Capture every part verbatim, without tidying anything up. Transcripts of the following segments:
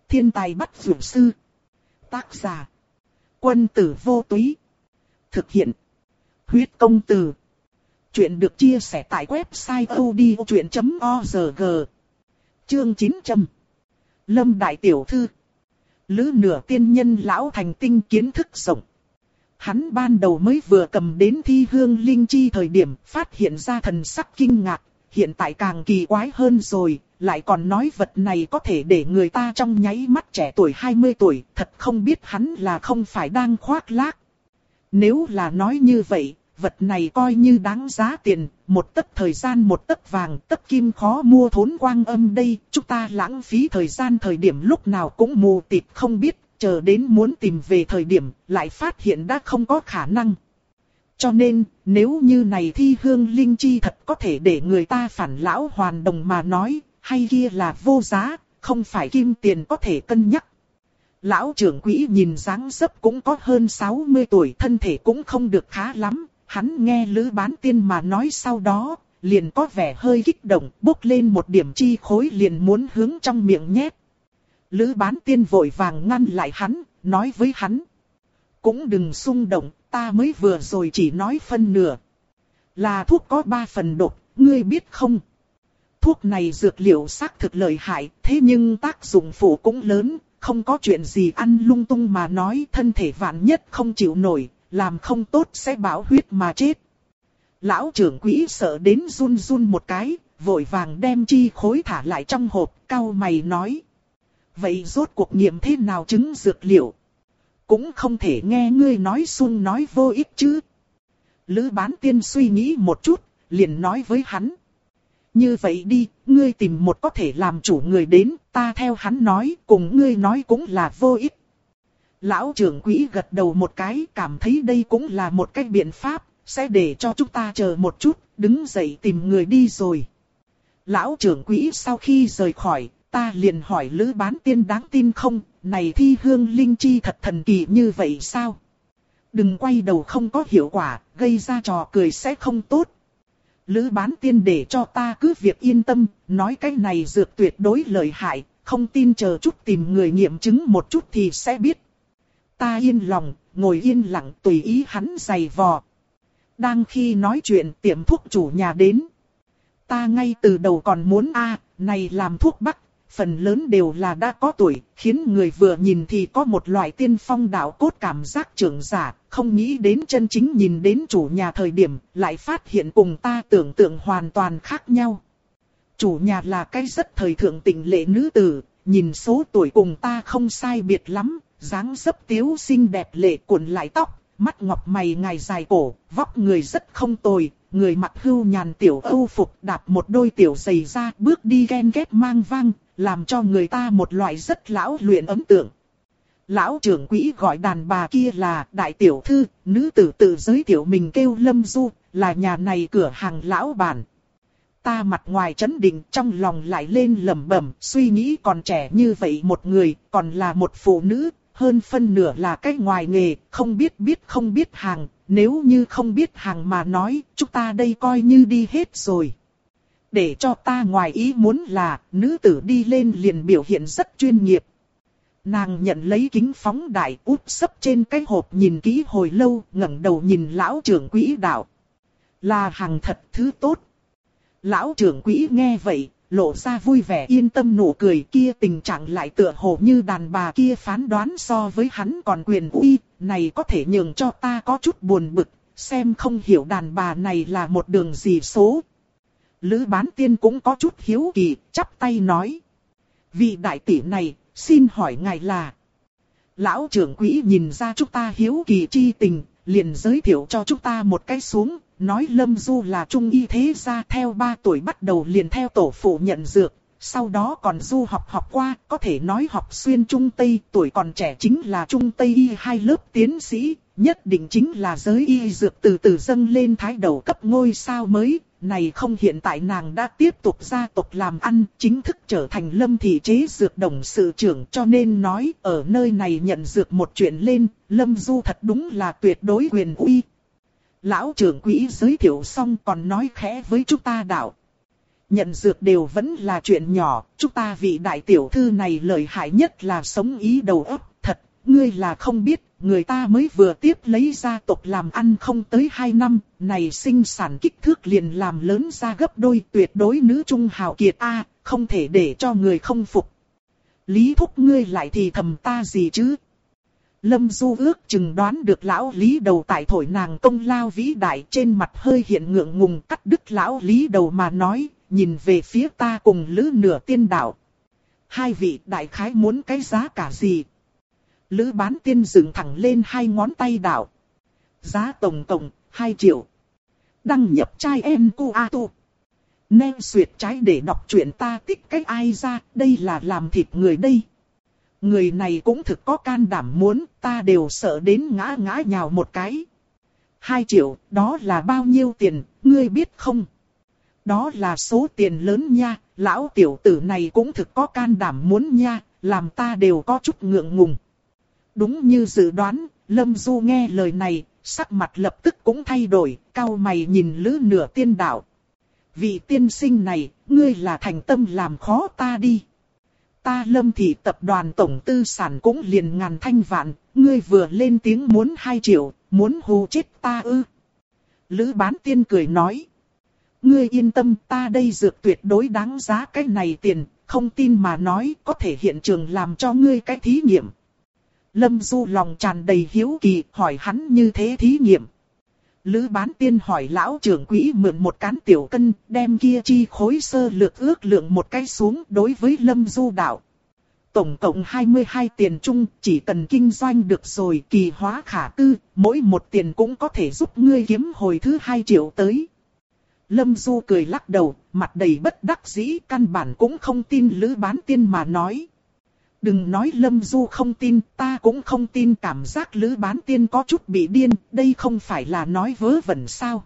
Thiên tài bắt dược sư. Tác giả. Quân tử vô túy. Thực hiện. Huyết công từ. Chuyện được chia sẻ tại website odchuyện chấm org. Chương chín trăm. Lâm đại tiểu thư. Lữ nửa tiên nhân lão thành tinh kiến thức rộng. Hắn ban đầu mới vừa cầm đến thi hương linh chi thời điểm phát hiện ra thần sắc kinh ngạc, hiện tại càng kỳ quái hơn rồi, lại còn nói vật này có thể để người ta trong nháy mắt trẻ tuổi hai mươi tuổi, thật không biết hắn là không phải đang khoác lác. Nếu là nói như vậy, vật này coi như đáng giá tiền, một tấc thời gian một tấc vàng, tấc kim khó mua thốn quang âm đây, chúng ta lãng phí thời gian thời điểm lúc nào cũng mù tịt không biết, chờ đến muốn tìm về thời điểm, lại phát hiện đã không có khả năng. Cho nên, nếu như này thi hương linh chi thật có thể để người ta phản lão hoàn đồng mà nói, hay kia là vô giá, không phải kim tiền có thể cân nhắc. Lão trưởng quỹ nhìn dáng dấp cũng có hơn sáu mươi tuổi, thân thể cũng không được khá lắm, hắn nghe Lữ Bán Tiên mà nói sau đó, liền có vẻ hơi kích động, bốc lên một điểm chi khối liền muốn hướng trong miệng nhét. Lữ Bán Tiên vội vàng ngăn lại hắn, nói với hắn. Cũng đừng xung động, ta mới vừa rồi chỉ nói phân nửa. Là thuốc có ba phần độc, ngươi biết không? Thuốc này dược liệu xác thực lợi hại, thế nhưng tác dụng phụ cũng lớn, không có chuyện gì ăn lung tung mà nói thân thể vạn nhất không chịu nổi, làm không tốt sẽ bão huyết mà chết. Lão trưởng quỹ sợ đến run run một cái, vội vàng đem chi khối thả lại trong hộp, cau mày nói. Vậy rốt cuộc nghiệm thế nào chứng dược liệu? Cũng không thể nghe ngươi nói sung nói vô ích chứ. Lữ Bán Tiên suy nghĩ một chút, liền nói với hắn. Như vậy đi, ngươi tìm một có thể làm chủ người đến, ta theo hắn nói, cùng ngươi nói cũng là vô ích. Lão trưởng quỹ gật đầu một cái, cảm thấy đây cũng là một cách biện pháp, sẽ để cho chúng ta chờ một chút, đứng dậy tìm người đi rồi. Lão trưởng quỹ sau khi rời khỏi, ta liền hỏi Lữ Bán Tiên đáng tin không, này thi hương linh chi thật thần kỳ như vậy sao? Đừng quay đầu không có hiệu quả, gây ra trò cười sẽ không tốt. Lữ Bán Tiên để cho ta cứ việc yên tâm, nói cái này dược tuyệt đối lợi hại, không tin chờ chút tìm người nghiệm chứng một chút thì sẽ biết. Ta yên lòng, ngồi yên lặng tùy ý hắn giày vò. Đang khi nói chuyện tiệm thuốc chủ nhà đến. Ta ngay từ đầu còn muốn a à, này làm thuốc bắc, phần lớn đều là đã có tuổi, khiến người vừa nhìn thì có một loại tiên phong đạo cốt cảm giác trưởng giả, không nghĩ đến chân chính nhìn đến chủ nhà thời điểm, lại phát hiện cùng ta tưởng tượng hoàn toàn khác nhau. Chủ nhà là cái rất thời thượng tịnh lệ nữ tử, nhìn số tuổi cùng ta không sai biệt lắm, dáng dấp tiếu xinh đẹp lệ cuộn lại tóc, mắt ngọc mày ngài dài cổ, vóc người rất không tồi. Người mặc hưu nhàn tiểu âu phục đạp một đôi tiểu giày da bước đi ghen ghét mang vang, làm cho người ta một loại rất lão luyện ấn tượng. Lão trưởng quỹ gọi đàn bà kia là đại tiểu thư, nữ tử tự giới thiệu mình kêu Lâm Du, là nhà này cửa hàng lão bản. Ta mặt ngoài chấn định trong lòng lại lên lẩm bẩm, suy nghĩ còn trẻ như vậy một người, còn là một phụ nữ, hơn phân nửa là cái ngoài nghề, không biết biết không biết hàng. Nếu như không biết hàng mà nói, chúng ta đây coi như đi hết rồi. Để cho ta ngoài ý muốn là, nữ tử đi lên liền biểu hiện rất chuyên nghiệp. Nàng nhận lấy kính phóng đại úp sấp trên cái hộp nhìn kỹ hồi lâu, ngẩng đầu nhìn lão trưởng quỹ đạo. Là hàng thật thứ tốt. Lão trưởng quỹ nghe vậy, lộ ra vui vẻ yên tâm nụ cười kia, tình trạng lại tựa hồ như đàn bà kia phán đoán so với hắn còn quyền uy, này có thể nhường cho ta có chút buồn bực, xem không hiểu đàn bà này là một đường gì số. Lữ Bán Tiên cũng có chút hiếu kỳ, chắp tay nói. Vị đại tỷ này, xin hỏi ngài là... Lão trưởng quỹ nhìn ra chúng ta hiếu kỳ chi tình, liền giới thiệu cho chúng ta một cái xuống, nói Lâm Du là trung y thế gia, theo ba tuổi bắt đầu liền theo tổ phụ nhận dược, sau đó còn du học học qua, có thể nói học xuyên Trung Tây, tuổi còn trẻ chính là Trung Tây y hai lớp tiến sĩ, nhất định chính là giới y dược từ từ dâng lên thái đầu cấp ngôi sao mới. Này không hiện tại nàng đã tiếp tục gia tộc làm ăn, chính thức trở thành Lâm thị chế dược董sự trưởng, cho nên nói ở nơi này nhận dược một chuyện lên, Lâm Du thật đúng là tuyệt đối quyền uy. Lão trưởng quỹ giới thiệu xong còn nói khẽ với chúng ta đạo. Nhận dược đều vẫn là chuyện nhỏ, chúng ta vị đại tiểu thư này lợi hại nhất là sống ý đầu óc, thật, ngươi là không biết, người ta mới vừa tiếp lấy gia tộc làm ăn không tới hai năm, này sinh sản kích thước liền làm lớn ra gấp đôi, tuyệt đối nữ trung hào kiệt a, không thể để cho người không phục. Lý thúc ngươi lại thì thầm ta gì chứ? Lâm Du ước chừng đoán được lão Lý đầu tại thổi nàng công lao vĩ đại, trên mặt hơi hiện ngượng ngùng, cắt đứt lão Lý đầu mà nói, nhìn về phía ta cùng Lữ Nửa Tiên đạo. Hai vị đại khái muốn cái giá cả gì? Lữ Bán Tiên dựng thẳng lên hai ngón tay đạo. Giá tổng cộng hai triệu. Đăng nhập trai em cu a tu. Nên duyệt trái để đọc truyện ta tích cách ai ra, đây là làm thịt người đây. Người này cũng thực có can đảm muốn, ta đều sợ đến ngã ngã nhào một cái. Hai triệu, đó là bao nhiêu tiền, ngươi biết không? Đó là số tiền lớn nha, lão tiểu tử này cũng thực có can đảm muốn nha, làm ta đều có chút ngượng ngùng. Đúng như dự đoán, Lâm Du nghe lời này, sắc mặt lập tức cũng thay đổi, cau mày nhìn Lữ Nửa Tiên đạo. Vị tiên sinh này, ngươi là thành tâm làm khó ta đi. Ta Lâm thị tập đoàn tổng tư sản cũng liền ngàn thanh vạn, ngươi vừa lên tiếng muốn hai triệu, muốn hù chết ta ư. Lữ Bán Tiên cười nói. Ngươi yên tâm, ta đây dược tuyệt đối đáng giá cái này tiền, không tin mà nói có thể hiện trường làm cho ngươi cái thí nghiệm. Lâm Du lòng tràn đầy hiếu kỳ, hỏi hắn như thế thí nghiệm. Lữ Bán Tiên hỏi lão trưởng quỹ mượn một cán tiểu cân, đem kia chi khối sơ lược ước lượng một cái xuống đối với Lâm Du đạo. Tổng cộng hai mươi hai tiền chung, chỉ cần kinh doanh được rồi kỳ hóa khả tư, mỗi một tiền cũng có thể giúp ngươi kiếm hồi thứ hai triệu tới. Lâm Du cười lắc đầu, mặt đầy bất đắc dĩ, căn bản cũng không tin Lữ Bán Tiên mà nói. Đừng nói Lâm Du không tin, ta cũng không tin, cảm giác Lữ Bán Tiên có chút bị điên, đây không phải là nói vớ vẩn sao.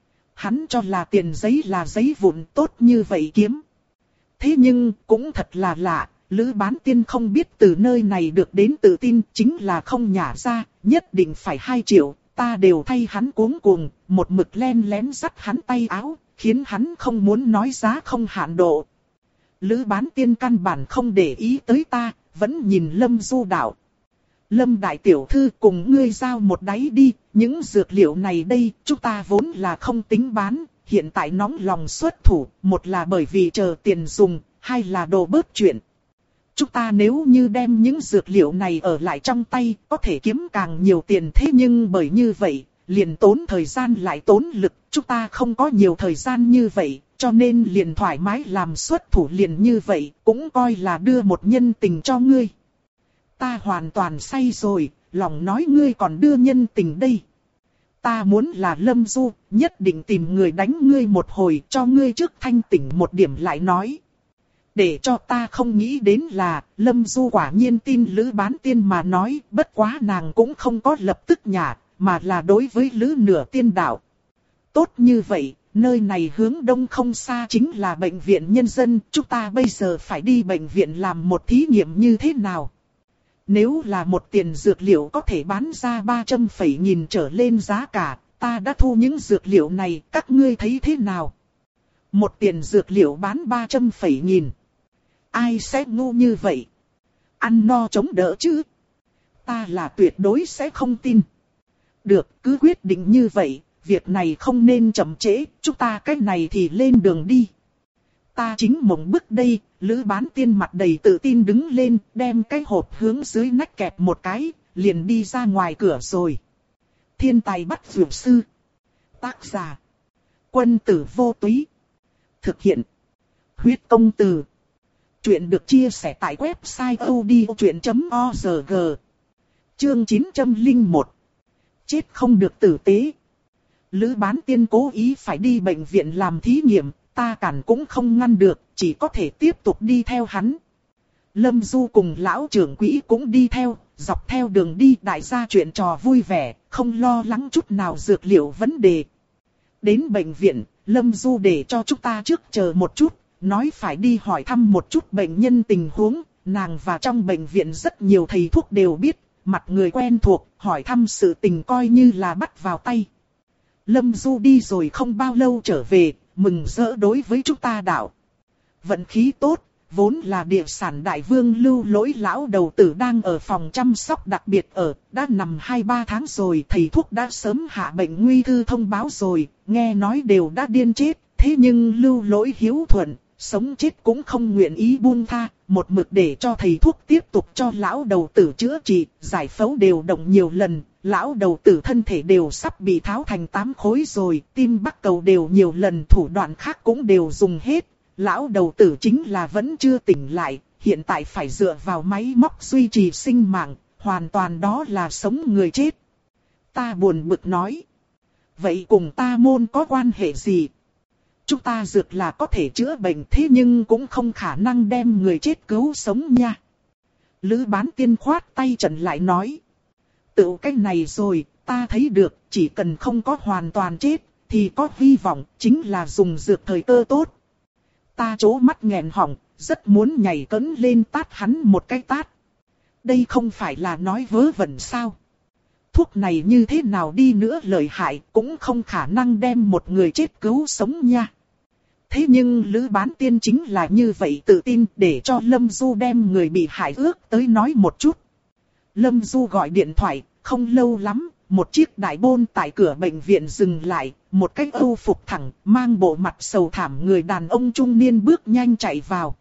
Hắn cho là tiền giấy là giấy vụn tốt như vậy kiếm. Thế nhưng, cũng thật là lạ, Lữ Bán Tiên không biết từ nơi này được đến tự tin, chính là không nhả ra, nhất định phải hai triệu, ta đều thay hắn cuống cuồng, một mực len lén dắt hắn tay áo, khiến hắn không muốn nói giá không hạn độ. Lữ Bán Tiên căn bản không để ý tới ta, vẫn nhìn Lâm Du đạo. Lâm đại tiểu thư cùng ngươi giao một đáy đi, những dược liệu này đây, chúng ta vốn là không tính bán, hiện tại nóng lòng xuất thủ, một là bởi vì chờ tiền dùng, hai là đồ bớt chuyện. Chúng ta nếu như đem những dược liệu này ở lại trong tay, có thể kiếm càng nhiều tiền, thế nhưng bởi như vậy, liền tốn thời gian lại tốn lực, chúng ta không có nhiều thời gian như vậy, cho nên liền thoải mái làm xuất thủ liền như vậy, cũng coi là đưa một nhân tình cho ngươi. Ta hoàn toàn say rồi, lòng nói ngươi còn đưa nhân tình đây. Ta muốn là Lâm Du, nhất định tìm người đánh ngươi một hồi, cho ngươi trước thanh tỉnh một điểm lại nói. Để cho ta không nghĩ đến là, Lâm Du quả nhiên tin Lữ Bán Tiên mà nói, bất quá nàng cũng không có lập tức nhả, mà là đối với Lữ Nửa Tiên đạo. Tốt như vậy, nơi này hướng đông không xa chính là bệnh viện nhân dân, chúng ta bây giờ phải đi bệnh viện làm một thí nghiệm như thế nào? Nếu là một tiền dược liệu có thể bán ra ba trăm phẩy nghìn trở lên giá cả, ta đã thu những dược liệu này, các ngươi thấy thế nào? Một tiền dược liệu bán ba trăm phẩy nghìn. Ai sẽ ngu như vậy? Ăn no chống đỡ chứ? Ta là tuyệt đối sẽ không tin. Được, cứ quyết định như vậy, việc này không nên chậm trễ, chúng ta cái này thì lên đường đi. Ta chính mộng bức đây, Lữ Bán Tiên mặt đầy tự tin đứng lên, đem cái hộp hướng dưới nách kẹp một cái, liền đi ra ngoài cửa rồi. Thiên tài bắt dược sư. Tác giả. Quân tử vô túy. Thực hiện. Huyết công từ. Chuyện được chia sẻ tại website odchuyện chấm org. Chương chín trăm lẻ một. Chết không được tử tế. Lữ Bán Tiên cố ý phải đi bệnh viện làm thí nghiệm, ta cản cũng không ngăn được, chỉ có thể tiếp tục đi theo hắn. Lâm Du cùng lão trưởng quỹ cũng đi theo, dọc theo đường đi đại gia chuyện trò vui vẻ, không lo lắng chút nào dược liệu vấn đề. Đến bệnh viện, Lâm Du để cho chúng ta trước chờ một chút, nói phải đi hỏi thăm một chút bệnh nhân tình huống, nàng và trong bệnh viện rất nhiều thầy thuốc đều biết, mặt người quen thuộc, hỏi thăm sự tình coi như là bắt vào tay. Lâm Du đi rồi không bao lâu trở về, mừng rỡ đối với chúng ta đạo. Vận khí tốt, vốn là địa sản đại vương Lưu Lỗi lão đầu tử đang ở phòng chăm sóc đặc biệt ở, đã nằm hai ba tháng rồi, thầy thuốc đã sớm hạ bệnh nguy thư thông báo rồi, nghe nói đều đã điên chết, thế nhưng Lưu Lỗi hiếu thuận, sống chết cũng không nguyện ý buông tha, một mực để cho thầy thuốc tiếp tục cho lão đầu tử chữa trị, giải phẫu đều động nhiều lần, lão đầu tử thân thể đều sắp bị tháo thành tám khối rồi, tim bắc cầu đều nhiều lần, thủ đoạn khác cũng đều dùng hết. Lão đầu tử chính là vẫn chưa tỉnh lại, hiện tại phải dựa vào máy móc duy trì sinh mạng, hoàn toàn đó là sống người chết. Ta buồn bực nói. Vậy cùng ta môn có quan hệ gì? Chúng ta dược là có thể chữa bệnh thế nhưng cũng không khả năng đem người chết cứu sống nha. Lữ Bán Tiên khoát tay trần lại nói. Tự cái này rồi, ta thấy được, chỉ cần không có hoàn toàn chết, thì có hy vọng, chính là dùng dược thời cơ tốt. Ta trố mắt nghẹn họng, rất muốn nhảy cẫng lên tát hắn một cái tát. Đây không phải là nói vớ vẩn sao? Thuốc này như thế nào đi nữa lợi hại cũng không khả năng đem một người chết cứu sống nha. Thế nhưng Lữ Bán Tiên chính là như vậy tự tin để cho Lâm Du đem người bị hại ước tới nói một chút. Lâm Du gọi điện thoại, không lâu lắm, một chiếc đại bôn tại cửa bệnh viện dừng lại, một cái âu phục thẳng, mang bộ mặt sầu thảm người đàn ông trung niên bước nhanh chạy vào.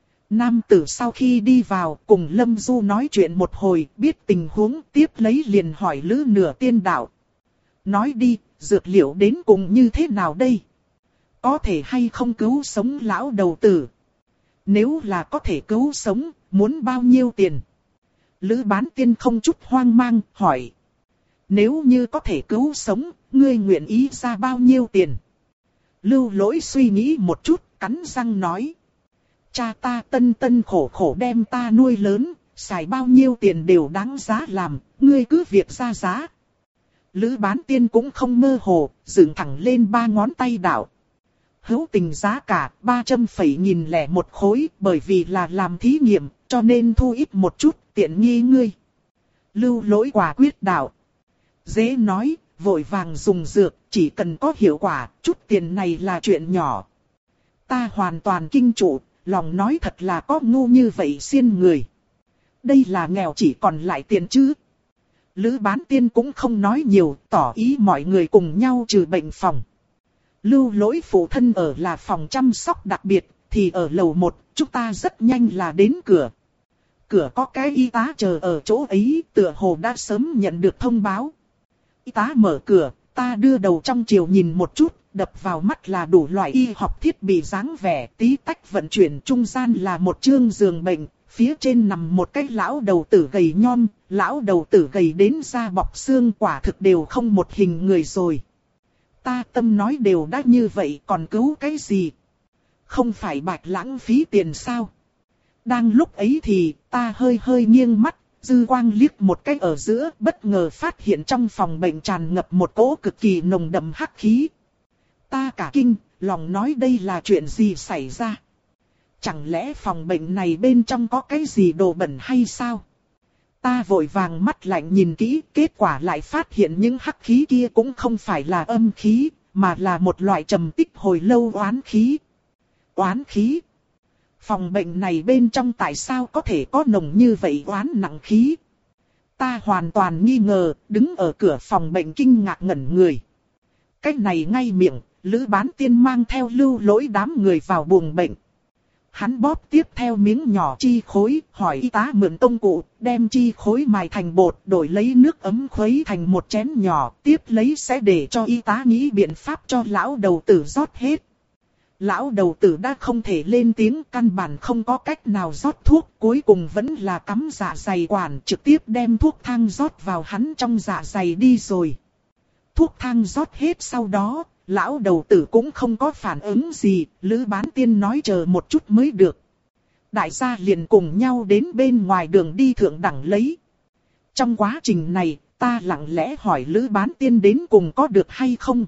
Nam tử sau khi đi vào, cùng Lâm Du nói chuyện một hồi, biết tình huống, tiếp lấy liền hỏi Lữ Nửa Tiên đạo. Nói đi, dược liệu đến cùng như thế nào đây? Có thể hay không cứu sống lão đầu tử? Nếu là có thể cứu sống, muốn bao nhiêu tiền? Lữ Bán Tiên không chút hoang mang, hỏi. Nếu như có thể cứu sống, ngươi nguyện ý ra bao nhiêu tiền? Lưu Lỗi suy nghĩ một chút, cắn răng nói. Cha ta tân tân khổ khổ đem ta nuôi lớn, xài bao nhiêu tiền đều đáng giá làm, ngươi cứ việc ra giá. Lữ Bán Tiên cũng không mơ hồ, dựng thẳng lên ba ngón tay đạo. Hữu tình giá cả ba trăm phẩy nghìn lẻ một khối, bởi vì là làm thí nghiệm, cho nên thu ít một chút, tiện nghi ngươi. Lưu Lỗi quả quyết đạo. Dễ nói, vội vàng dùng dược, chỉ cần có hiệu quả, chút tiền này là chuyện nhỏ. Ta hoàn toàn kinh trụ, lòng nói thật là có ngu như vậy xiên người. Đây là nghèo chỉ còn lại tiền chứ. Lữ Bán Tiên cũng không nói nhiều, tỏ ý mọi người cùng nhau trừ bệnh phòng. Lưu Lỗi phụ thân ở là phòng chăm sóc đặc biệt, thì ở lầu một, chúng ta rất nhanh là đến cửa. Cửa có cái y tá chờ ở chỗ ấy, tựa hồ đã sớm nhận được thông báo. Y tá mở cửa, ta đưa đầu trong chiều nhìn một chút, đập vào mắt là đủ loại y học thiết bị dáng vẻ, tí tách vận chuyển, trung gian là một chương giường bệnh, phía trên nằm một cái lão đầu tử gầy nhom, lão đầu tử gầy đến da bọc xương, quả thực đều không một hình người rồi. Ta tâm nói đều đã như vậy còn cứu cái gì? Không phải bạch lãng phí tiền sao? Đang lúc ấy thì ta hơi hơi nghiêng mắt, dư quang liếc một cái ở giữa, bất ngờ phát hiện trong phòng bệnh tràn ngập một cỗ cực kỳ nồng đậm hắc khí. Ta cả kinh, lòng nói đây là chuyện gì xảy ra? Chẳng lẽ phòng bệnh này bên trong có cái gì đồ bẩn hay sao? Ta vội vàng mắt lạnh nhìn kỹ, kết quả lại phát hiện những hắc khí kia cũng không phải là âm khí, mà là một loại trầm tích hồi lâu oán khí. Oán khí? Phòng bệnh này bên trong tại sao có thể có nồng như vậy oán nặng khí? Ta hoàn toàn nghi ngờ, đứng ở cửa phòng bệnh kinh ngạc ngẩn người. Cái này ngay miệng, Lữ Bán Tiên mang theo Lưu Lỗi đám người vào buồng bệnh. Hắn bóp tiếp theo miếng nhỏ chi khối, hỏi y tá mượn công cụ, đem chi khối mài thành bột, đổi lấy nước ấm khuấy thành một chén nhỏ, tiếp lấy sẽ để cho y tá nghĩ biện pháp cho lão đầu tử rót hết. Lão đầu tử đã không thể lên tiếng, căn bản không có cách nào rót thuốc, cuối cùng vẫn là cắm dạ dày quản, trực tiếp đem thuốc thang rót vào hắn trong dạ dày đi rồi. Thuốc thang rót hết sau đó, lão đầu tử cũng không có phản ứng gì, Lữ Bán Tiên nói chờ một chút mới được. Đại gia liền cùng nhau đến bên ngoài đường đi thượng đẳng lấy. Trong quá trình này, ta lặng lẽ hỏi Lữ Bán Tiên đến cùng có được hay không.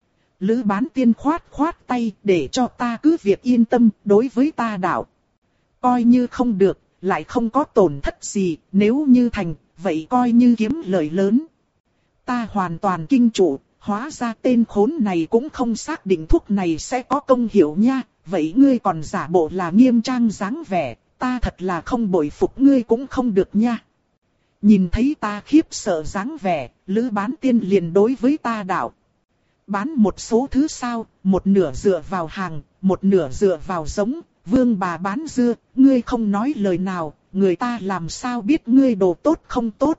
Lữ Bán Tiên khoát khoát tay để cho ta cứ việc yên tâm đối với ta đạo. Coi như không được, lại không có tổn thất gì, nếu như thành, vậy coi như kiếm lợi lớn. Ta hoàn toàn kinh trụ, hóa ra tên khốn này cũng không xác định thuốc này sẽ có công hiệu nha, vậy ngươi còn giả bộ là nghiêm trang dáng vẻ, ta thật là không bội phục ngươi cũng không được nha. Nhìn thấy ta khiếp sợ dáng vẻ, Lữ Bán Tiên liền đối với ta đạo. Bán một số thứ sao, một nửa dựa vào hàng, một nửa dựa vào giống, vương bà bán dưa, ngươi không nói lời nào, người ta làm sao biết ngươi đồ tốt không tốt.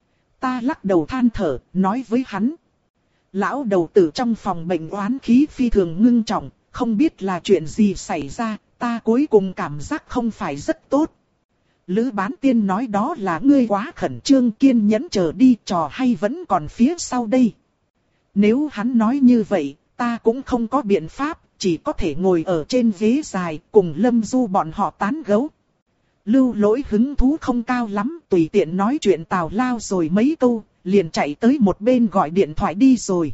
Ta lắc đầu than thở, nói với hắn. Lão đầu tử trong phòng bệnh oán khí phi thường ngưng trọng, không biết là chuyện gì xảy ra, ta cuối cùng cảm giác không phải rất tốt. Lữ Bán Tiên nói đó là ngươi quá khẩn trương, kiên nhẫn chờ đi, trò hay vẫn còn phía sau đây. Nếu hắn nói như vậy, ta cũng không có biện pháp, chỉ có thể ngồi ở trên ghế dài cùng Lâm Du bọn họ tán gẫu. Lưu Lỗi hứng thú không cao lắm, tùy tiện nói chuyện tào lao rồi mấy câu, liền chạy tới một bên gọi điện thoại đi rồi.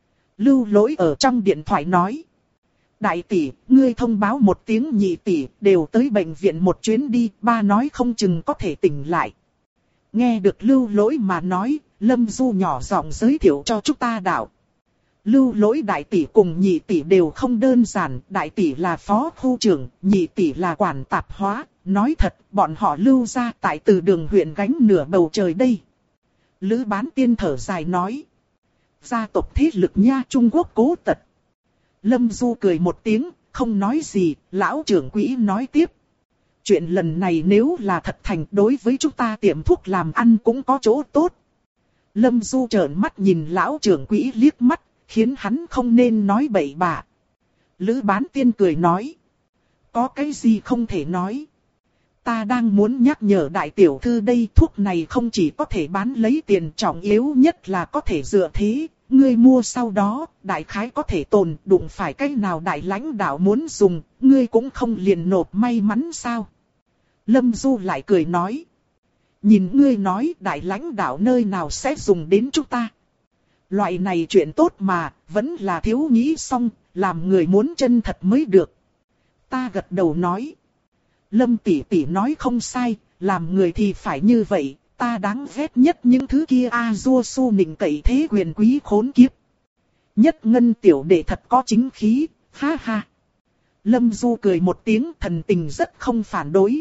Lưu Lỗi ở trong điện thoại nói. Đại tỷ, ngươi thông báo một tiếng, nhị tỷ, đều tới bệnh viện một chuyến đi, ba nói không chừng có thể tỉnh lại. Nghe được Lưu Lỗi mà nói, Lâm Du nhỏ giọng giới thiệu cho chúng ta đạo. Lưu Lỗi đại tỷ cùng nhị tỷ đều không đơn giản, đại tỷ là phó khu trưởng, nhị tỷ là quản tạp hóa, nói thật, bọn họ Lưu ra tại Từ Đường huyện gánh nửa bầu trời đây. Lữ Bán Tiên thở dài nói. Gia tộc thế lực nha, Trung Quốc cố tật. Lâm Du cười một tiếng, không nói gì, lão trưởng quỹ nói tiếp. Chuyện lần này nếu là thật thành, đối với chúng ta tiệm thuốc làm ăn cũng có chỗ tốt. Lâm Du trợn mắt nhìn lão trưởng quỹ liếc mắt, khiến hắn không nên nói bậy bạ. Lữ Bán Tiên cười nói. Có cái gì không thể nói. Ta đang muốn nhắc nhở đại tiểu thư đây, thuốc này không chỉ có thể bán lấy tiền, trọng yếu nhất là có thể dựa thế. Ngươi mua sau đó, đại khái có thể tồn, đụng phải cái nào đại lãnh đạo muốn dùng, ngươi cũng không liền nộp, may mắn sao. Lâm Du lại cười nói. Nhìn ngươi nói đại lãnh đạo nơi nào sẽ dùng đến chúng ta. Loại này chuyện tốt mà, vẫn là thiếu nghĩ xong, làm người muốn chân thật mới được. Ta gật đầu nói. Lâm tỷ tỷ nói không sai, làm người thì phải như vậy. Ta đáng ghét nhất những thứ kia a dua su nịnh cậy thế quyền quý khốn kiếp. Nhất Ngân tiểu đệ thật có chính khí, ha ha. Lâm Du cười một tiếng, thần tình rất không phản đối.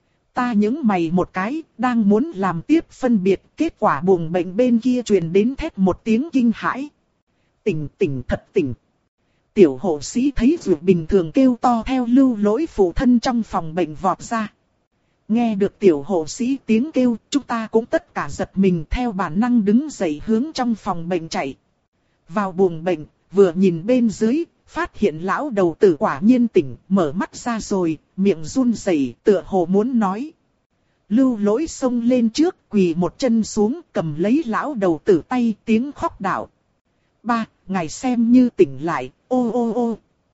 Ta nhướng mày một cái, đang muốn làm tiếp phân biệt, kết quả buồng bệnh bên kia truyền đến thét một tiếng kinh hãi. Tỉnh tỉnh thật tỉnh. Tiểu hộ sĩ thấy ruột bình thường kêu to theo Lưu Lỗi phụ thân trong phòng bệnh vọt ra. Nghe được tiểu hộ sĩ tiếng kêu, chúng ta cũng tất cả giật mình theo bản năng đứng dậy hướng trong phòng bệnh chạy. Vào buồng bệnh, vừa nhìn bên dưới, phát hiện lão đầu tử quả nhiên tỉnh, mở mắt ra rồi, miệng run rẩy, tựa hồ muốn nói. Lưu Lỗi xông lên trước, quỳ một chân xuống, cầm lấy lão đầu tử tay, tiếng khóc đạo. Ba, ngài xem như tỉnh lại, ô ô ô.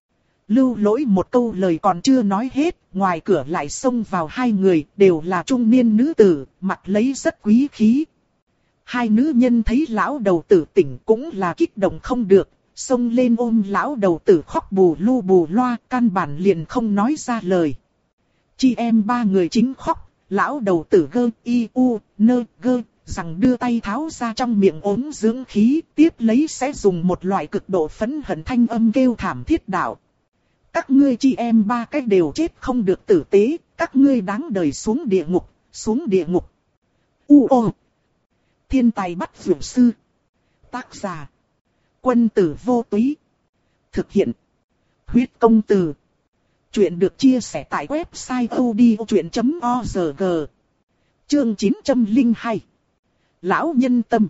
Lưu Lỗi một câu lời còn chưa nói hết, ngoài cửa lại xông vào hai người, đều là trung niên nữ tử, mặt lấy rất quý khí. Hai nữ nhân thấy lão đầu tử tỉnh cũng là kích động không được, xông lên ôm lão đầu tử khóc bù lu bù loa, căn bản liền không nói ra lời. Chị em ba người chính khóc, lão đầu tử gơ y u nơ gơ, rằng đưa tay tháo ra trong miệng ốm dưỡng khí, tiếp lấy sẽ dùng một loại cực độ phẫn hận thanh âm kêu thảm thiết đạo. Các ngươi chị em ba cái đều chết không được tử tế, các ngươi đáng đời xuống địa ngục, xuống địa ngục. U ô. Thiên tài bắt dược sư. Tác giả. Quân tử vô túy. Thực hiện. Huyết công từ. Chuyện được chia sẻ tại website odchuyện chấm org. Chương chín trăm lẻ hai. Lão nhân tâm.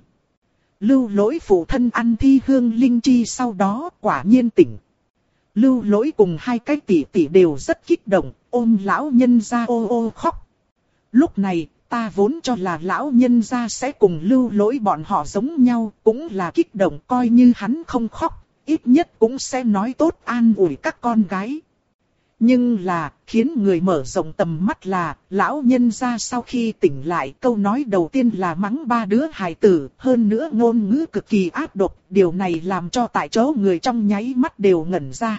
Lưu Lỗi phụ thân ăn thi hương linh chi sau đó quả nhiên tỉnh. Lưu Lỗi cùng hai cái tỷ tỷ đều rất kích động, ôm lão nhân ra ô ô khóc. Lúc này, ta vốn cho là lão nhân ra sẽ cùng Lưu Lỗi bọn họ giống nhau, cũng là kích động, coi như hắn không khóc, ít nhất cũng sẽ nói tốt an ủi các con gái. Nhưng là, khiến người mở rộng tầm mắt là, lão nhân ra sau khi tỉnh lại, câu nói đầu tiên là mắng ba đứa hài tử, hơn nữa ngôn ngữ cực kỳ ác độc, điều này làm cho tại chỗ người trong nháy mắt đều ngẩn ra.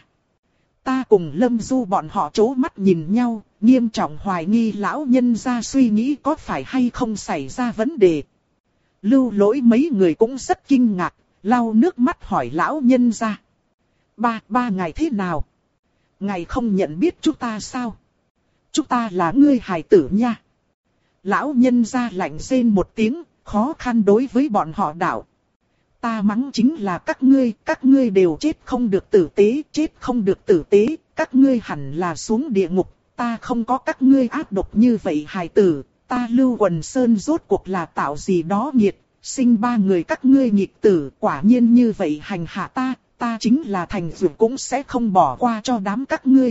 Ta cùng Lâm Du bọn họ chố mắt nhìn nhau, nghiêm trọng hoài nghi lão nhân ra suy nghĩ có phải hay không xảy ra vấn đề. Lưu Lỗi mấy người cũng rất kinh ngạc, lau nước mắt hỏi lão nhân gia. Ba, ba ngài thế nào? Ngài không nhận biết chúng ta sao? Chúng ta là ngươi hài tử nha. Lão nhân gia lạnh rên một tiếng, khó khăn đối với bọn họ đạo. Ta mắng chính là các ngươi, các ngươi đều chết không được tử tế, chết không được tử tế, các ngươi hẳn là xuống địa ngục, ta không có các ngươi ác độc như vậy hài tử, ta Lưu Quần Sơn rốt cuộc là tạo gì đó nghiệt, sinh ba người các ngươi nghịch tử, quả nhiên như vậy hành hạ ta, ta chính là thành vượt cũng sẽ không bỏ qua cho đám các ngươi.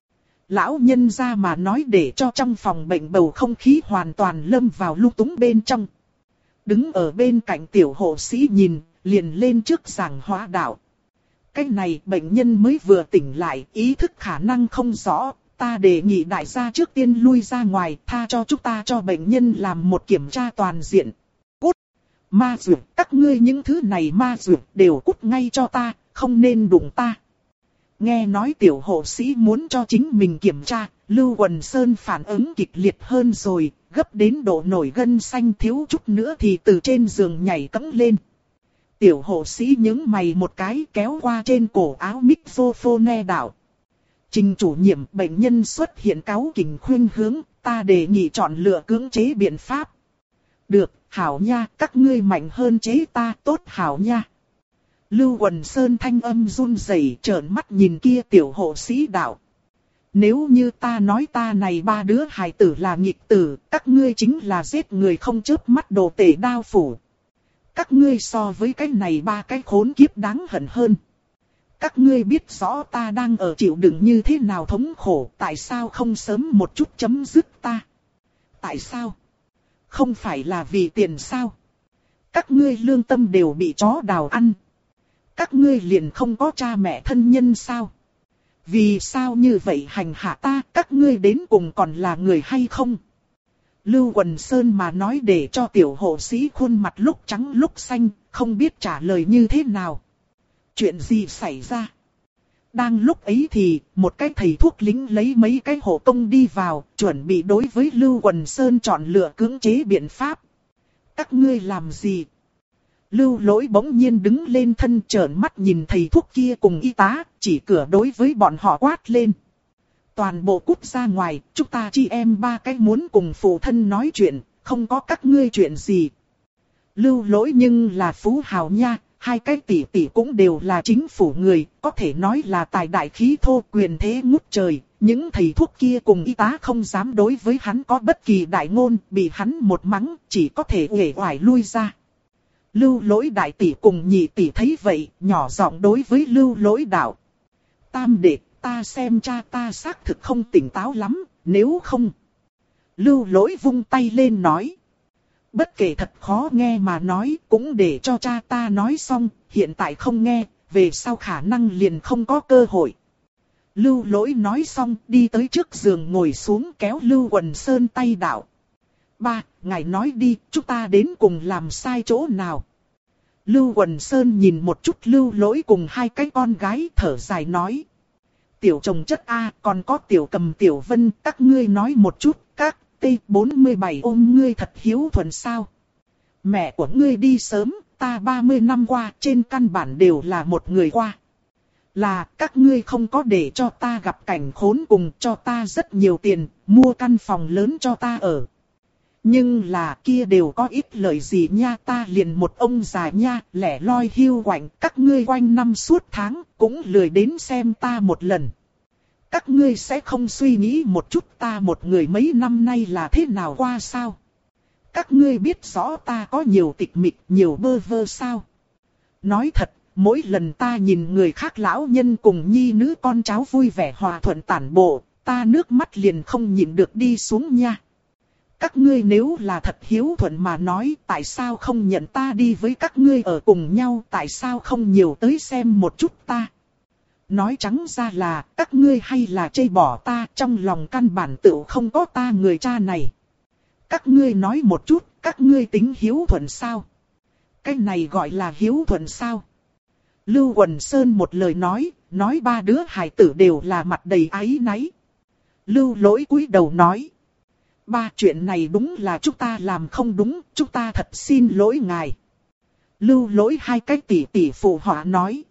Lão nhân ra mà nói để cho trong phòng bệnh bầu không khí hoàn toàn lâm vào lung túng bên trong. Đứng ở bên cạnh tiểu hộ sĩ nhìn, liền lên trước giảng hóa đạo. Cái này bệnh nhân mới vừa tỉnh lại, ý thức khả năng không rõ, ta đề nghị đại gia trước tiên lui ra ngoài, tha cho chúng ta cho bệnh nhân làm một kiểm tra toàn diện. Cút! Ma dược, các ngươi những thứ này ma dược đều cút ngay cho ta, không nên đụng ta. Nghe nói tiểu hộ sĩ muốn cho chính mình kiểm tra, Lưu Quần Sơn phản ứng kịch liệt hơn rồi, gấp đến độ nổi gân xanh thiếu chút nữa thì từ trên giường nhảy cẫng lên. Tiểu hộ sĩ nhướng mày một cái kéo qua trên cổ áo microphone đạo. Trình chủ nhiệm bệnh nhân xuất hiện cáu kỉnh khuyên hướng, ta đề nghị chọn lựa cưỡng chế biện pháp. Được, hảo nha, các ngươi mạnh hơn chế ta, tốt hảo nha. Lưu Quần Sơn thanh âm run rẩy trợn mắt nhìn kia tiểu hộ sĩ đạo. Nếu như ta nói ta này ba đứa hài tử là nghịch tử, các ngươi chính là giết người không chớp mắt đồ tể đao phủ. Các ngươi so với cái này ba cái khốn kiếp đáng hận hơn. Các ngươi biết rõ ta đang ở chịu đựng như thế nào thống khổ, tại sao không sớm một chút chấm dứt ta? Tại sao? Không phải là vì tiền sao? Các ngươi lương tâm đều bị chó đào ăn. Các ngươi liền không có cha mẹ thân nhân sao? Vì sao như vậy hành hạ ta, các ngươi đến cùng còn là người hay không? Lưu Quần Sơn mà nói để cho tiểu hộ sĩ khuôn mặt lúc trắng lúc xanh, không biết trả lời như thế nào. Chuyện gì xảy ra? Đang lúc ấy thì, một cái thầy thuốc lính lấy mấy cái hộ công đi vào, chuẩn bị đối với Lưu Quần Sơn chọn lựa cưỡng chế biện pháp. Các ngươi làm gì? Lưu Lỗi bỗng nhiên đứng lên thân trợn mắt nhìn thầy thuốc kia cùng y tá, chỉ cửa đối với bọn họ quát lên. Toàn bộ cút ra ngoài, chúng ta chị em ba cái muốn cùng phụ thân nói chuyện, không có các ngươi chuyện gì. Lưu Lỗi nhưng là phú hào nha, hai cái tỷ tỷ cũng đều là chính phủ người, có thể nói là tài đại khí thô quyền thế ngút trời. Những thầy thuốc kia cùng y tá không dám đối với hắn có bất kỳ đại ngôn, bị hắn một mắng, chỉ có thể uể oải lui ra. Lưu Lỗi đại tỷ cùng nhị tỷ thấy vậy, nhỏ giọng đối với Lưu Lỗi đạo. Tam đệ, ta xem cha ta xác thực không tỉnh táo lắm, nếu không. Lưu Lỗi vung tay lên nói. Bất kể thật khó nghe mà nói, cũng để cho cha ta nói xong, hiện tại không nghe, về sau khả năng liền không có cơ hội. Lưu Lỗi nói xong, đi tới trước giường ngồi xuống kéo Lưu Quần Sơn tay đạo. Ba, ngài nói đi, chúng ta đến cùng làm sai chỗ nào? Lưu Quần Sơn nhìn một chút Lưu Lỗi cùng hai cái con gái thở dài nói. Tiểu chồng chất A, còn có tiểu cầm tiểu vân, các ngươi nói một chút, các T bốn mươi bảy ôm ngươi thật hiếu thuận sao? Mẹ của ngươi đi sớm, ta ba mươi năm qua, trên căn bản đều là một người qua. Là, các ngươi không có để cho ta gặp cảnh khốn cùng cho ta rất nhiều tiền, mua căn phòng lớn cho ta ở. Nhưng là kia đều có ít lợi gì nha, ta liền một ông già nha, lẻ loi hiu quạnh, các ngươi quanh năm suốt tháng, cũng lười đến xem ta một lần. Các ngươi sẽ không suy nghĩ một chút ta một người mấy năm nay là thế nào qua sao? Các ngươi biết rõ ta có nhiều tịch mịch, nhiều bơ vơ sao? Nói thật, mỗi lần ta nhìn người khác lão nhân cùng nhi nữ con cháu vui vẻ hòa thuận tản bộ, ta nước mắt liền không nhịn được đi xuống nha. Các ngươi nếu là thật hiếu thuận mà nói, tại sao không nhận ta đi với các ngươi ở cùng nhau, tại sao không nhiều tới xem một chút ta? Nói trắng ra là, các ngươi hay là chê bỏ ta, trong lòng căn bản tựu không có ta người cha này. Các ngươi nói một chút, các ngươi tính hiếu thuận sao? Cái này gọi là hiếu thuận sao? Lưu Quần Sơn một lời nói, nói ba đứa hài tử đều là mặt đầy áy náy. Lưu Lỗi cúi đầu nói. Ba, chuyện này đúng là chúng ta làm không đúng, chúng ta thật xin lỗi ngài. Lưu Lỗi hai cái tỷ tỷ phụ họa nói.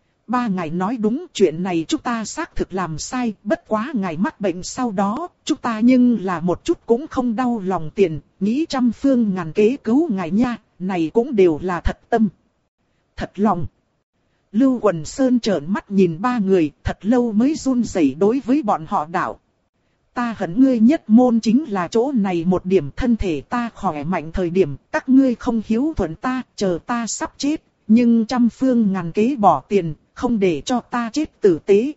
Ba ngài nói đúng, chuyện này chúng ta xác thực làm sai, bất quá ngài mắc bệnh sau đó, chúng ta nhưng là một chút cũng không đau lòng tiền, nghĩ trăm phương ngàn kế cứu ngài nha, này cũng đều là thật tâm. Thật lòng. Lưu Quần Sơn trợn mắt nhìn ba người, thật lâu mới run rẩy đối với bọn họ đạo. Ta hận ngươi nhất môn chính là chỗ này một điểm, thân thể ta khỏe mạnh thời điểm, các ngươi không hiếu thuận ta, chờ ta sắp chết, nhưng trăm phương ngàn kế bỏ tiền, không để cho ta chết tử tế.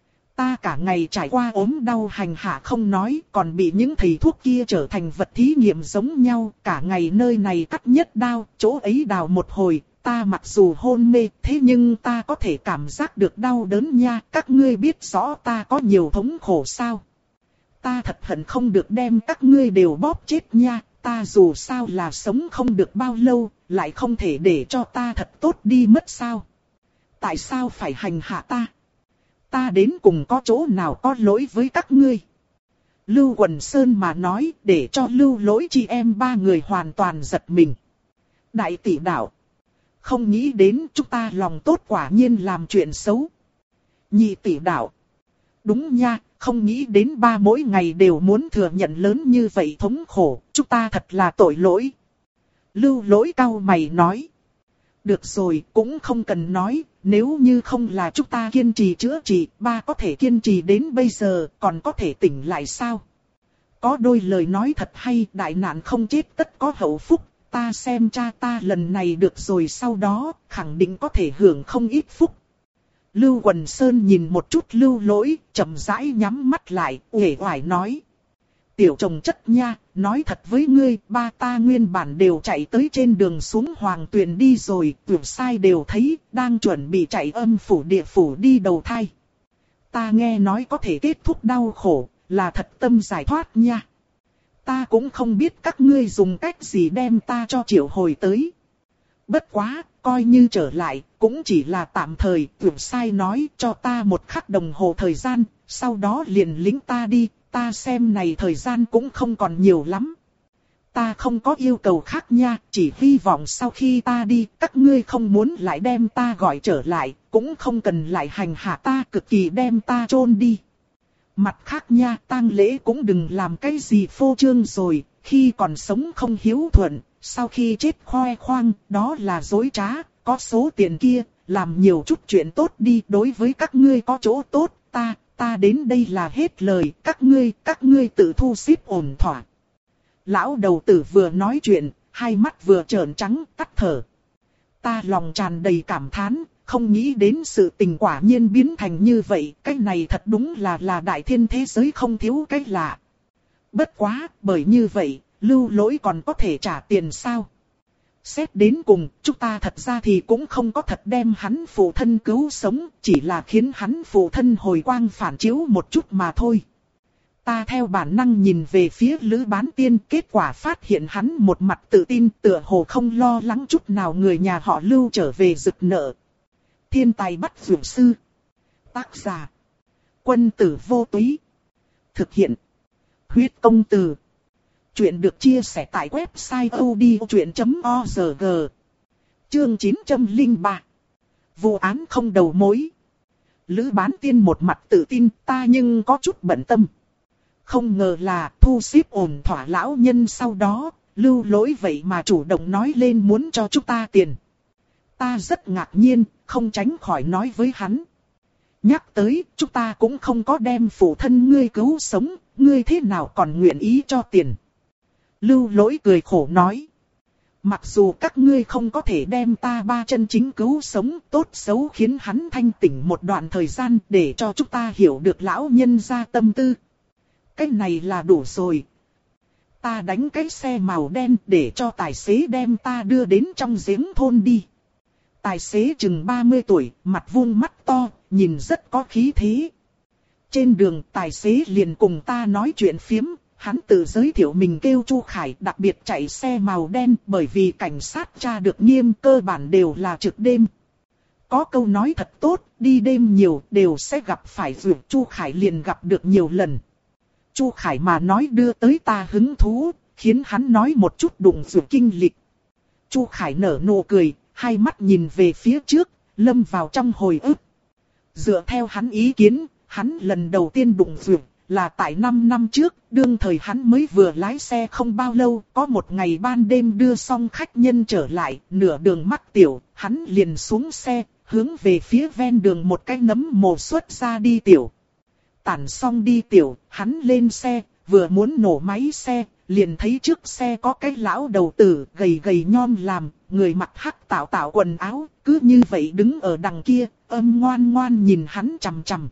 Ta cả ngày trải qua ốm đau hành hạ không nói, còn bị những thầy thuốc kia trở thành vật thí nghiệm giống nhau, cả ngày nơi này cắt nhất đao, chỗ ấy đào một hồi, ta mặc dù hôn mê, thế nhưng ta có thể cảm giác được đau đớn nha, các ngươi biết rõ ta có nhiều thống khổ sao. Ta thật hận không được đem các ngươi đều bóp chết nha, ta dù sao là sống không được bao lâu, lại không thể để cho ta thật tốt đi mất sao. Tại sao phải hành hạ ta? Ta đến cùng có chỗ nào có lỗi với các ngươi? Lưu Quần Sơn mà nói, để cho Lưu Lỗi chị em ba người hoàn toàn giật mình. Đại tỷ đạo. Không nghĩ đến chúng ta lòng tốt quả nhiên làm chuyện xấu. Nhị tỷ đạo. Đúng nha, không nghĩ đến ba mỗi ngày đều muốn thừa nhận lớn như vậy thống khổ, chúng ta thật là tội lỗi. Lưu Lỗi cau mày nói. Được rồi, cũng không cần nói, nếu như không là chúng ta kiên trì chữa trị, ba có thể kiên trì đến bây giờ, còn có thể tỉnh lại sao? Có đôi lời nói thật hay, đại nạn không chết tất có hậu phúc, ta xem cha ta lần này được rồi sau đó, khẳng định có thể hưởng không ít phúc. Lưu Quần Sơn nhìn một chút Lưu Lỗi, chậm rãi nhắm mắt lại, uể oải nói. Tiểu chồng chất nha, nói thật với ngươi, ba ta nguyên bản đều chạy tới trên đường xuống Hoàng Tuyền đi rồi, tuyệt sai đều thấy, đang chuẩn bị chạy âm phủ địa phủ đi đầu thai. Ta nghe nói có thể kết thúc đau khổ, là thật tâm giải thoát nha. Ta cũng không biết các ngươi dùng cách gì đem ta cho triệu hồi tới. Bất quá, coi như trở lại, cũng chỉ là tạm thời, tuyệt sai nói cho ta một khắc đồng hồ thời gian, sau đó liền lính ta đi. Ta xem này thời gian cũng không còn nhiều lắm. Ta không có yêu cầu khác nha, chỉ hy vọng sau khi ta đi, các ngươi không muốn lại đem ta gọi trở lại, cũng không cần lại hành hạ ta, cực kỳ đem ta chôn đi. Mặt khác nha, tang lễ cũng đừng làm cái gì phô trương rồi, khi còn sống không hiếu thuận, sau khi chết khoe khoang, đó là dối trá, có số tiền kia, làm nhiều chút chuyện tốt đi, đối với các ngươi có chỗ tốt, ta... Ta đến đây là hết lời, các ngươi, các ngươi tự thu xếp ổn thỏa. Lão đầu tử vừa nói chuyện, hai mắt vừa trợn trắng, tắt thở. Ta lòng tràn đầy cảm thán, không nghĩ đến sự tình quả nhiên biến thành như vậy, cái này thật đúng là là đại thiên thế giới không thiếu cái lạ. Bất quá, bởi như vậy, Lưu Lỗi còn có thể trả tiền sao? Xét đến cùng, chúng ta thật ra thì cũng không có thật đem hắn phụ thân cứu sống, chỉ là khiến hắn phụ thân hồi quang phản chiếu một chút mà thôi. Ta theo bản năng nhìn về phía Lữ Bán Tiên, kết quả phát hiện hắn một mặt tự tin, tựa hồ không lo lắng chút nào người nhà họ Lưu trở về rực nợ. Thiên tài bắt dược sư. Tác giả. Quân tử vô túy. Thực hiện. Huyết công từ. Chuyện được chia sẻ tại website odchuyện chấm org. Chương chín trăm lẻ ba. Vụ án không đầu mối. Lữ Bán Tiên một mặt tự tin, ta nhưng có chút bận tâm. Không ngờ là thu xếp ổn thỏa lão nhân sau đó, Lưu Lỗi vậy mà chủ động nói lên muốn cho chúng ta tiền. Ta rất ngạc nhiên, không tránh khỏi nói với hắn. Nhắc tới, chúng ta cũng không có đem phụ thân ngươi cứu sống, ngươi thế nào còn nguyện ý cho tiền. Lưu Lỗi cười khổ nói. Mặc dù các ngươi không có thể đem ta ba chân chính cứu sống, tốt xấu khiến hắn thanh tỉnh một đoạn thời gian để cho chúng ta hiểu được lão nhân gia tâm tư. Cái này là đủ rồi. Ta đánh cái xe màu đen để cho tài xế đem ta đưa đến trong giếng thôn đi. Tài xế chừng ba mươi tuổi, mặt vuông mắt to, nhìn rất có khí thế. Trên đường tài xế liền cùng ta nói chuyện phiếm. Hắn tự giới thiệu mình kêu Chu Khải, đặc biệt chạy xe màu đen bởi vì cảnh sát tra được nghiêm, cơ bản đều là trực đêm. Có câu nói thật tốt, đi đêm nhiều đều sẽ gặp phải vượt. Chu Khải liền gặp được nhiều lần. Chu Khải mà nói đưa tới ta hứng thú, khiến hắn nói một chút đụng vượt kinh lịch. Chu Khải nở nụ cười, hai mắt nhìn về phía trước, lâm vào trong hồi ức. Dựa theo hắn ý kiến, hắn lần đầu tiên đụng vượt là tại năm năm trước, đương thời hắn mới vừa lái xe không bao lâu, có một ngày ban đêm đưa xong khách nhân trở lại, nửa đường mắc tiểu, hắn liền xuống xe, hướng về phía ven đường một cái nấm mồ xuất ra đi tiểu. Tản xong đi tiểu, hắn lên xe, vừa muốn nổ máy xe, liền thấy trước xe có cái lão đầu tử gầy gầy nhom làm, người mặc hắc tạo tạo quần áo, cứ như vậy đứng ở đằng kia, âm ngoan ngoan nhìn hắn chằm chằm.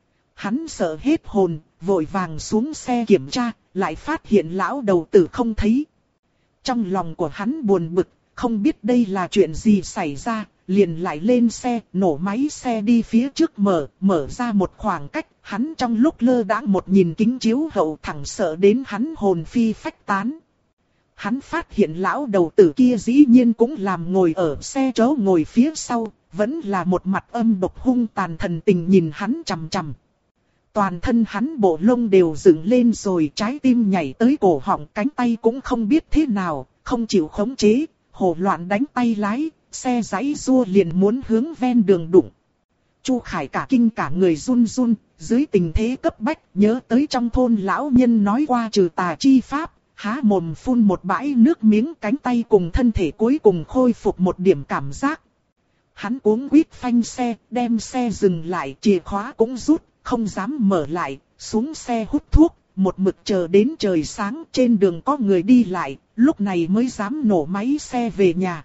Hắn sợ hết hồn, vội vàng xuống xe kiểm tra, lại phát hiện lão đầu tử không thấy. Trong lòng của hắn buồn bực, không biết đây là chuyện gì xảy ra, liền lại lên xe, nổ máy xe đi phía trước mở, mở ra một khoảng cách, hắn trong lúc lơ đãng một nhìn kính chiếu hậu thẳng sợ đến hắn hồn phi phách tán. Hắn phát hiện lão đầu tử kia dĩ nhiên cũng làm ngồi ở xe chỗ ngồi phía sau, vẫn là một mặt âm độc hung tàn thần tình nhìn hắn chằm chằm. Toàn thân hắn bộ lông đều dựng lên rồi, trái tim nhảy tới cổ họng, cánh tay cũng không biết thế nào, không chịu khống chế, hồ loạn đánh tay lái, xe giãy giụa liền muốn hướng ven đường đụng. Chu Khải cả kinh cả người run run, dưới tình thế cấp bách, nhớ tới trong thôn lão nhân nói qua trừ tà chi pháp, há mồm phun một bãi nước miếng, cánh tay cùng thân thể cuối cùng khôi phục một điểm cảm giác. Hắn cuống quýt phanh xe, đem xe dừng lại, chìa khóa cũng rút, không dám mở lại, xuống xe hút thuốc, một mực chờ đến trời sáng, trên đường có người đi lại, lúc này mới dám nổ máy xe về nhà.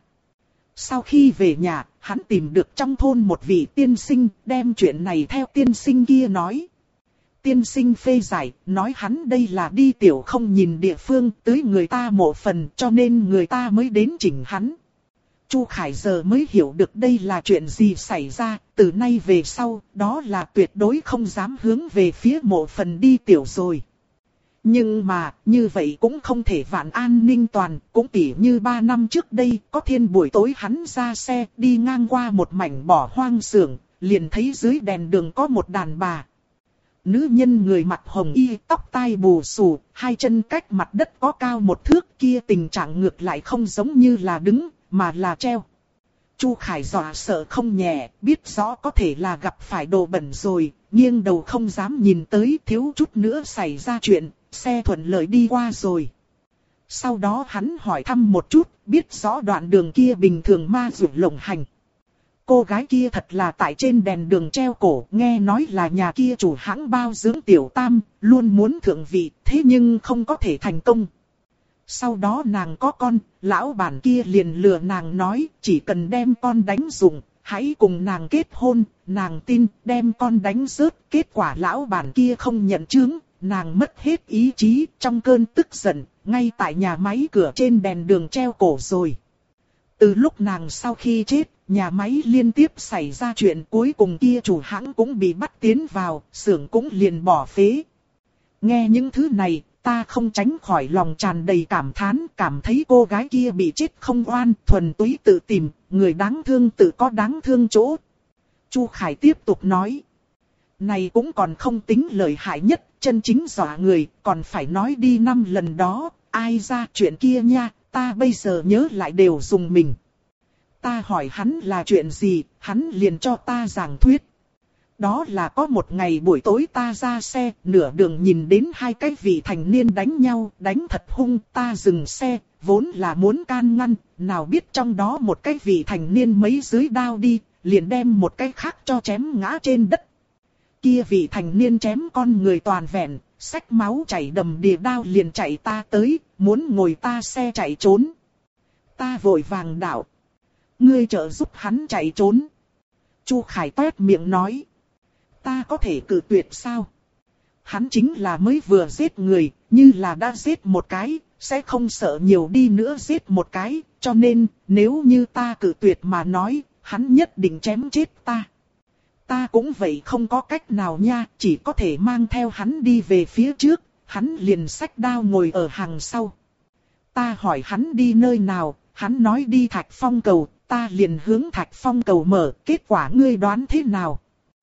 Sau khi về nhà, hắn tìm được trong thôn một vị tiên sinh, đem chuyện này theo tiên sinh kia nói. Tiên sinh phê giải, nói hắn đây là đi tiểu không nhìn địa phương, tới người ta mộ phần, cho nên người ta mới đến chỉnh hắn. Chu Khải giờ mới hiểu được đây là chuyện gì xảy ra, từ nay về sau, đó là tuyệt đối không dám hướng về phía mộ phần đi tiểu rồi. Nhưng mà, như vậy cũng không thể vạn an ninh toàn, cũng tỉ như ba năm trước đây, có thiên buổi tối hắn ra xe, đi ngang qua một mảnh bỏ hoang xưởng, liền thấy dưới đèn đường có một đàn bà. Nữ nhân người mặc hồng y, tóc tai bù xù, hai chân cách mặt đất có cao một thước, kia tình trạng ngược lại không giống như là đứng, mà là treo. Chu Khải dọa sợ không nhẹ, biết rõ có thể là gặp phải đồ bẩn rồi, nghiêng đầu không dám nhìn tới, thiếu chút nữa xảy ra chuyện, xe thuận lợi đi qua rồi. Sau đó hắn hỏi thăm một chút, biết rõ đoạn đường kia bình thường ma dụ lộng hành. Cô gái kia thật là tại trên đèn đường treo cổ, nghe nói là nhà kia chủ hãng bao dưỡng tiểu tam, luôn muốn thượng vị, thế nhưng không có thể thành công. Sau đó nàng có con, lão bản kia liền lừa nàng nói, chỉ cần đem con đánh dụng, hãy cùng nàng kết hôn, nàng tin, đem con đánh rớt, kết quả lão bản kia không nhận chứng, nàng mất hết ý chí, trong cơn tức giận, ngay tại nhà máy cửa trên đèn đường treo cổ rồi. Từ lúc nàng sau khi chết, nhà máy liên tiếp xảy ra chuyện, cuối cùng kia chủ hãng cũng bị bắt tiến vào, xưởng cũng liền bỏ phế. Nghe những thứ này, ta không tránh khỏi lòng tràn đầy cảm thán, cảm thấy cô gái kia bị chết không oan, thuần túy tự tìm, người đáng thương tự có đáng thương chỗ. Chu Khải tiếp tục nói, này cũng còn không tính lợi hại nhất, chân chính dọa người, còn phải nói đi năm lần đó, ai ra chuyện kia nha, ta bây giờ nhớ lại đều dùng mình. Ta hỏi hắn là chuyện gì, hắn liền cho ta giảng thuyết. Đó là có một ngày buổi tối ta ra xe, nửa đường nhìn đến hai cái vị thành niên đánh nhau, đánh thật hung, ta dừng xe, vốn là muốn can ngăn, nào biết trong đó một cái vị thành niên mấy dưới đao đi, liền đem một cái khác cho chém ngã trên đất. Kia vị thành niên chém con người toàn vẹn, xách máu chảy đầm đìa đao liền chạy ta tới, muốn ngồi ta xe chạy trốn. Ta vội vàng đạo, ngươi trợ giúp hắn chạy trốn. Chu Khải toét miệng nói, ta có thể cự tuyệt sao? Hắn chính là mới vừa giết người, như là đã giết một cái, sẽ không sợ nhiều đi nữa giết một cái, cho nên nếu như ta cự tuyệt mà nói, hắn nhất định chém chết ta. Ta cũng vậy không có cách nào nha, chỉ có thể mang theo hắn đi về phía trước, hắn liền xách đao ngồi ở hàng sau. Ta hỏi hắn đi nơi nào, hắn nói đi Thạch Phong cầu, ta liền hướng Thạch Phong cầu mở, kết quả ngươi đoán thế nào?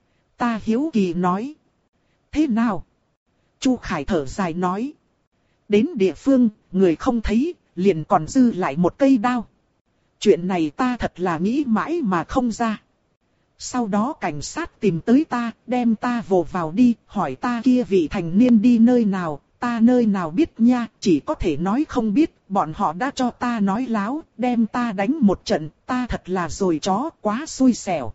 Ta hiếu kỳ nói. Thế nào? Chu Khải thở dài nói. Đến địa phương, người không thấy, liền còn dư lại một cây đao. Chuyện này ta thật là nghĩ mãi mà không ra. Sau đó cảnh sát tìm tới ta, đem ta vồ vào đi, hỏi ta kia vị thành niên đi nơi nào, ta nơi nào biết nha, chỉ có thể nói không biết, bọn họ đã cho ta nói láo, đem ta đánh một trận, ta thật là rồi chó, quá xui xẻo.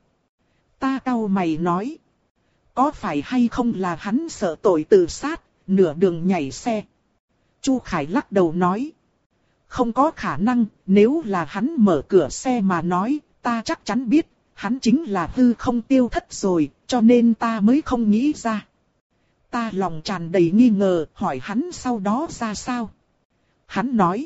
Ta cau mày nói, có phải hay không là hắn sợ tội tự sát, nửa đường nhảy xe. Chu Khải lắc đầu nói, không có khả năng, nếu là hắn mở cửa xe mà nói, ta chắc chắn biết, hắn chính là hư không tiêu thất rồi, cho nên ta mới không nghĩ ra. Ta lòng tràn đầy nghi ngờ, hỏi hắn sau đó ra sao. Hắn nói,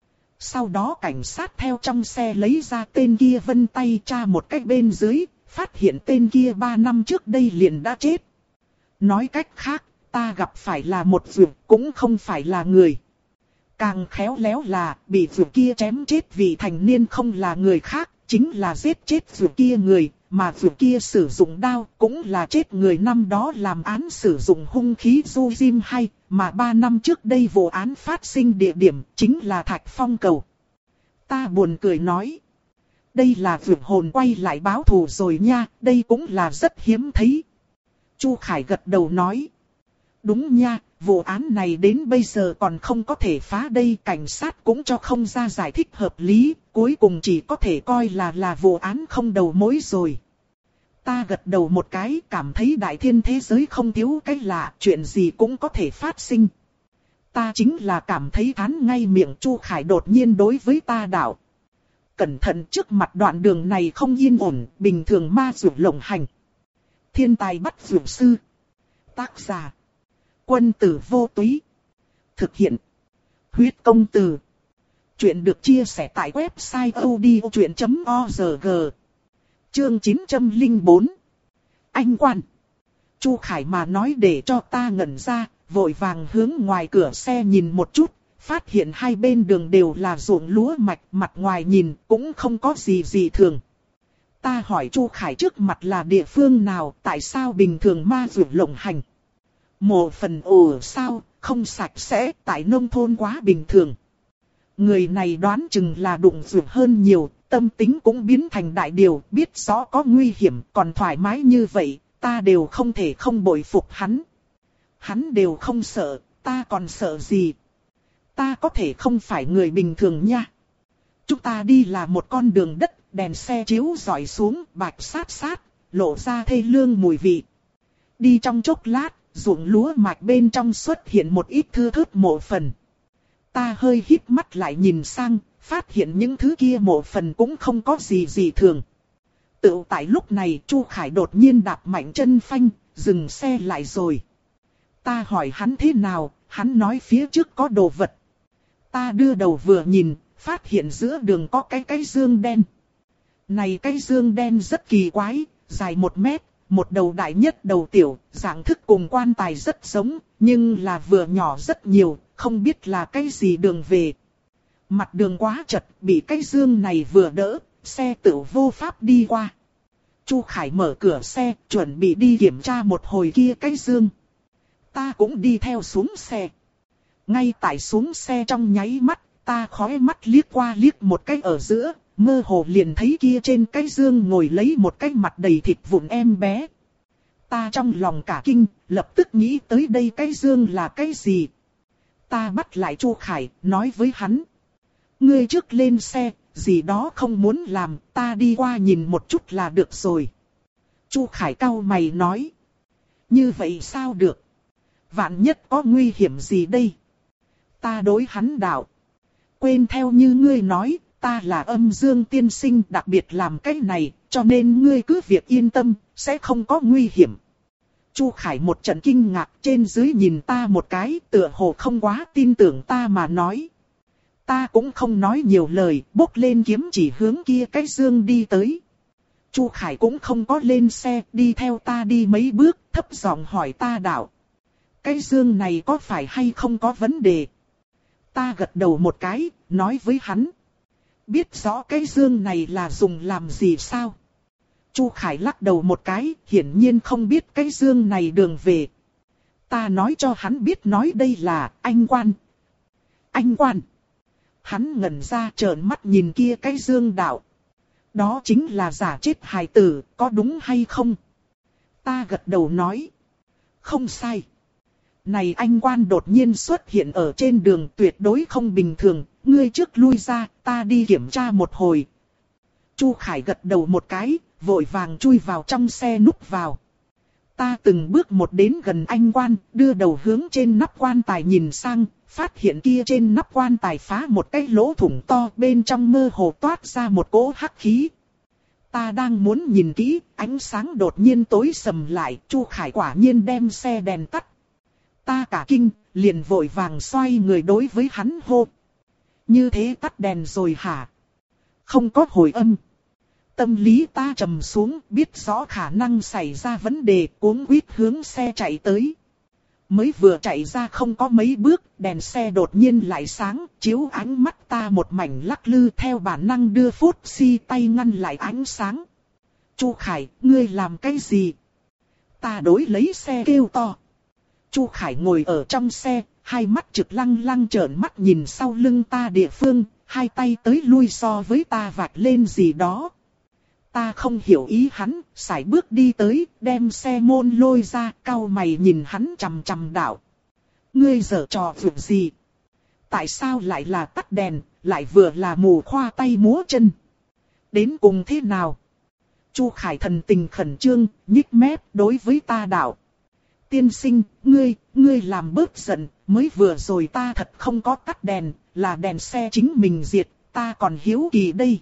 sau đó cảnh sát theo trong xe lấy ra tên kia vân tay tra một cách bên dưới, phát hiện tên kia ba năm trước đây liền đã chết. Nói cách khác, ta gặp phải là một vượt, cũng không phải là người. Càng khéo léo là, bị vượt kia chém chết vì thành niên không là người khác, chính là giết chết vượt kia người, mà vượt kia sử dụng đao, cũng là chết người năm đó làm án sử dụng hung khí du diêm hay, mà ba năm trước đây vụ án phát sinh địa điểm, chính là Thạch Phong Cầu. Ta buồn cười nói, đây là vượt hồn quay lại báo thù rồi nha, đây cũng là rất hiếm thấy. Chu Khải gật đầu nói, đúng nha, vụ án này đến bây giờ còn không có thể phá đây, cảnh sát cũng cho không ra giải thích hợp lý, cuối cùng chỉ có thể coi là là vụ án không đầu mối rồi. Ta gật đầu một cái, cảm thấy đại thiên thế giới không thiếu cái lạ, chuyện gì cũng có thể phát sinh. Ta chính là cảm thấy thán ngay miệng. Chu Khải đột nhiên đối với ta đạo, cẩn thận, trước mặt đoạn đường này không yên ổn, bình thường ma dược lộng hành. Thiên tài bắt dược sư. Tác giả, Quân Tử Vô Túy. Thực hiện, Huyết Công Từ. Chuyện được chia sẻ tại website odchuyện chấm org. Chương chín trăm lẻ bốn. Anh quan. Chu Khải mà nói để cho ta ngẩn ra, vội vàng hướng ngoài cửa xe nhìn một chút, phát hiện hai bên đường đều là ruộng lúa mạch, mặt ngoài nhìn cũng không có gì gì thường. Ta hỏi Chu Khải trước mặt là địa phương nào, tại sao bình thường ma dược lộng hành. Mộ phần ồ sao, không sạch sẽ, tại nông thôn quá bình thường. Người này đoán chừng là đụng dược hơn nhiều, tâm tính cũng biến thành đại điều, biết rõ có nguy hiểm, còn thoải mái như vậy, ta đều không thể không bội phục hắn. Hắn đều không sợ, ta còn sợ gì? Ta có thể không phải người bình thường nha. Chúng ta đi là một con đường đất, đèn xe chiếu rọi xuống, bạch sát sát, lộ ra thê lương mùi vị. Đi trong chốc lát, ruộng lúa mạch bên trong xuất hiện một ít thưa thớt mộ phần. Ta hơi híp mắt lại nhìn sang, phát hiện những thứ kia mộ phần cũng không có gì gì thường. Tự tại lúc này Chu Khải đột nhiên đạp mạnh chân phanh, dừng xe lại rồi. Ta hỏi hắn thế nào, hắn nói phía trước có đồ vật. Ta đưa đầu vừa nhìn, phát hiện giữa đường có cái cái dương đen. Này cái dương đen rất kỳ quái, dài một mét, một đầu đại nhất đầu tiểu, dạng thức cùng quan tài rất giống, nhưng là vừa nhỏ rất nhiều, không biết là cái gì đường về. Mặt đường quá chật, bị cái dương này vừa đỡ, xe tự vô pháp đi qua. Chu Khải mở cửa xe, chuẩn bị đi kiểm tra một hồi kia cái dương. Ta cũng đi theo xuống xe. Ngay tại xuống xe trong nháy mắt, ta khói mắt liếc qua liếc một cái ở giữa, mơ hồ liền thấy kia trên cái dương ngồi lấy một cái mặt đầy thịt vụn em bé. Ta trong lòng cả kinh, lập tức nghĩ tới đây cái dương là cái gì. Ta bắt lại Chu Khải, nói với hắn. Ngươi trước lên xe, gì đó không muốn làm, ta đi qua nhìn một chút là được rồi. Chu Khải cau mày nói. Như vậy sao được? Vạn nhất có nguy hiểm gì đây? Ta đối hắn đạo. Quên theo như ngươi nói, ta là âm dương tiên sinh đặc biệt làm cái này, cho nên ngươi cứ việc yên tâm, sẽ không có nguy hiểm. Chu Khải một trận kinh ngạc, trên dưới nhìn ta một cái, tựa hồ không quá tin tưởng ta mà nói. Ta cũng không nói nhiều lời, bốc lên kiếm chỉ hướng kia cái dương đi tới. Chu Khải cũng không có lên xe, đi theo ta đi mấy bước, thấp giọng hỏi ta đạo. Cái dương này có phải hay không có vấn đề? Ta gật đầu một cái, nói với hắn. Biết rõ cái dương này là dùng làm gì sao? Chu Khải lắc đầu một cái, hiển nhiên không biết cái dương này đường về. Ta nói cho hắn biết nói đây là anh quan. Anh quan. Hắn ngẩn ra trợn mắt nhìn kia cái Dương Đạo. Đó chính là giả chết hài tử, có đúng hay không? Ta gật đầu nói. Không sai. Này anh quan đột nhiên xuất hiện ở trên đường tuyệt đối không bình thường, ngươi trước lui ra, ta đi kiểm tra một hồi. Chu Khải gật đầu một cái, vội vàng chui vào trong xe núp vào. Ta từng bước một đến gần anh quan, đưa đầu hướng trên nắp quan tài nhìn sang, phát hiện kia trên nắp quan tài phá một cái lỗ thủng to, bên trong mơ hồ toát ra một cỗ hắc khí. Ta đang muốn nhìn kỹ, ánh sáng đột nhiên tối sầm lại, Chu Khải quả nhiên đem xe đèn tắt. Ta cả kinh, liền vội vàng xoay người đối với hắn hô. Như thế tắt đèn rồi hả? Không có hồi âm. Tâm lý ta trầm xuống, biết rõ khả năng xảy ra vấn đề, cuống quýt hướng xe chạy tới. Mới vừa chạy ra không có mấy bước, đèn xe đột nhiên lại sáng, chiếu ánh mắt ta một mảnh lắc lư, theo bản năng đưa phút si tay ngăn lại ánh sáng. Chu Khải, ngươi làm cái gì? Ta đối lấy xe kêu to. Chu Khải ngồi ở trong xe, hai mắt trực lăng lăng trợn mắt nhìn sau lưng ta địa phương, hai tay tới lui so với ta vạch lên gì đó. Ta không hiểu ý hắn, sải bước đi tới, đem xe môn lôi ra, cau mày nhìn hắn chằm chằm đạo. Ngươi giở trò việc gì? Tại sao lại là tắt đèn, lại vừa là mù khoa tay múa chân? Đến cùng thế nào? Chu Khải thần tình khẩn trương, nhích mép đối với ta đạo. Tiên sinh, ngươi, ngươi làm bớt giận, mới vừa rồi ta thật không có tắt đèn, là đèn xe chính mình diệt, ta còn hiếu kỳ đây.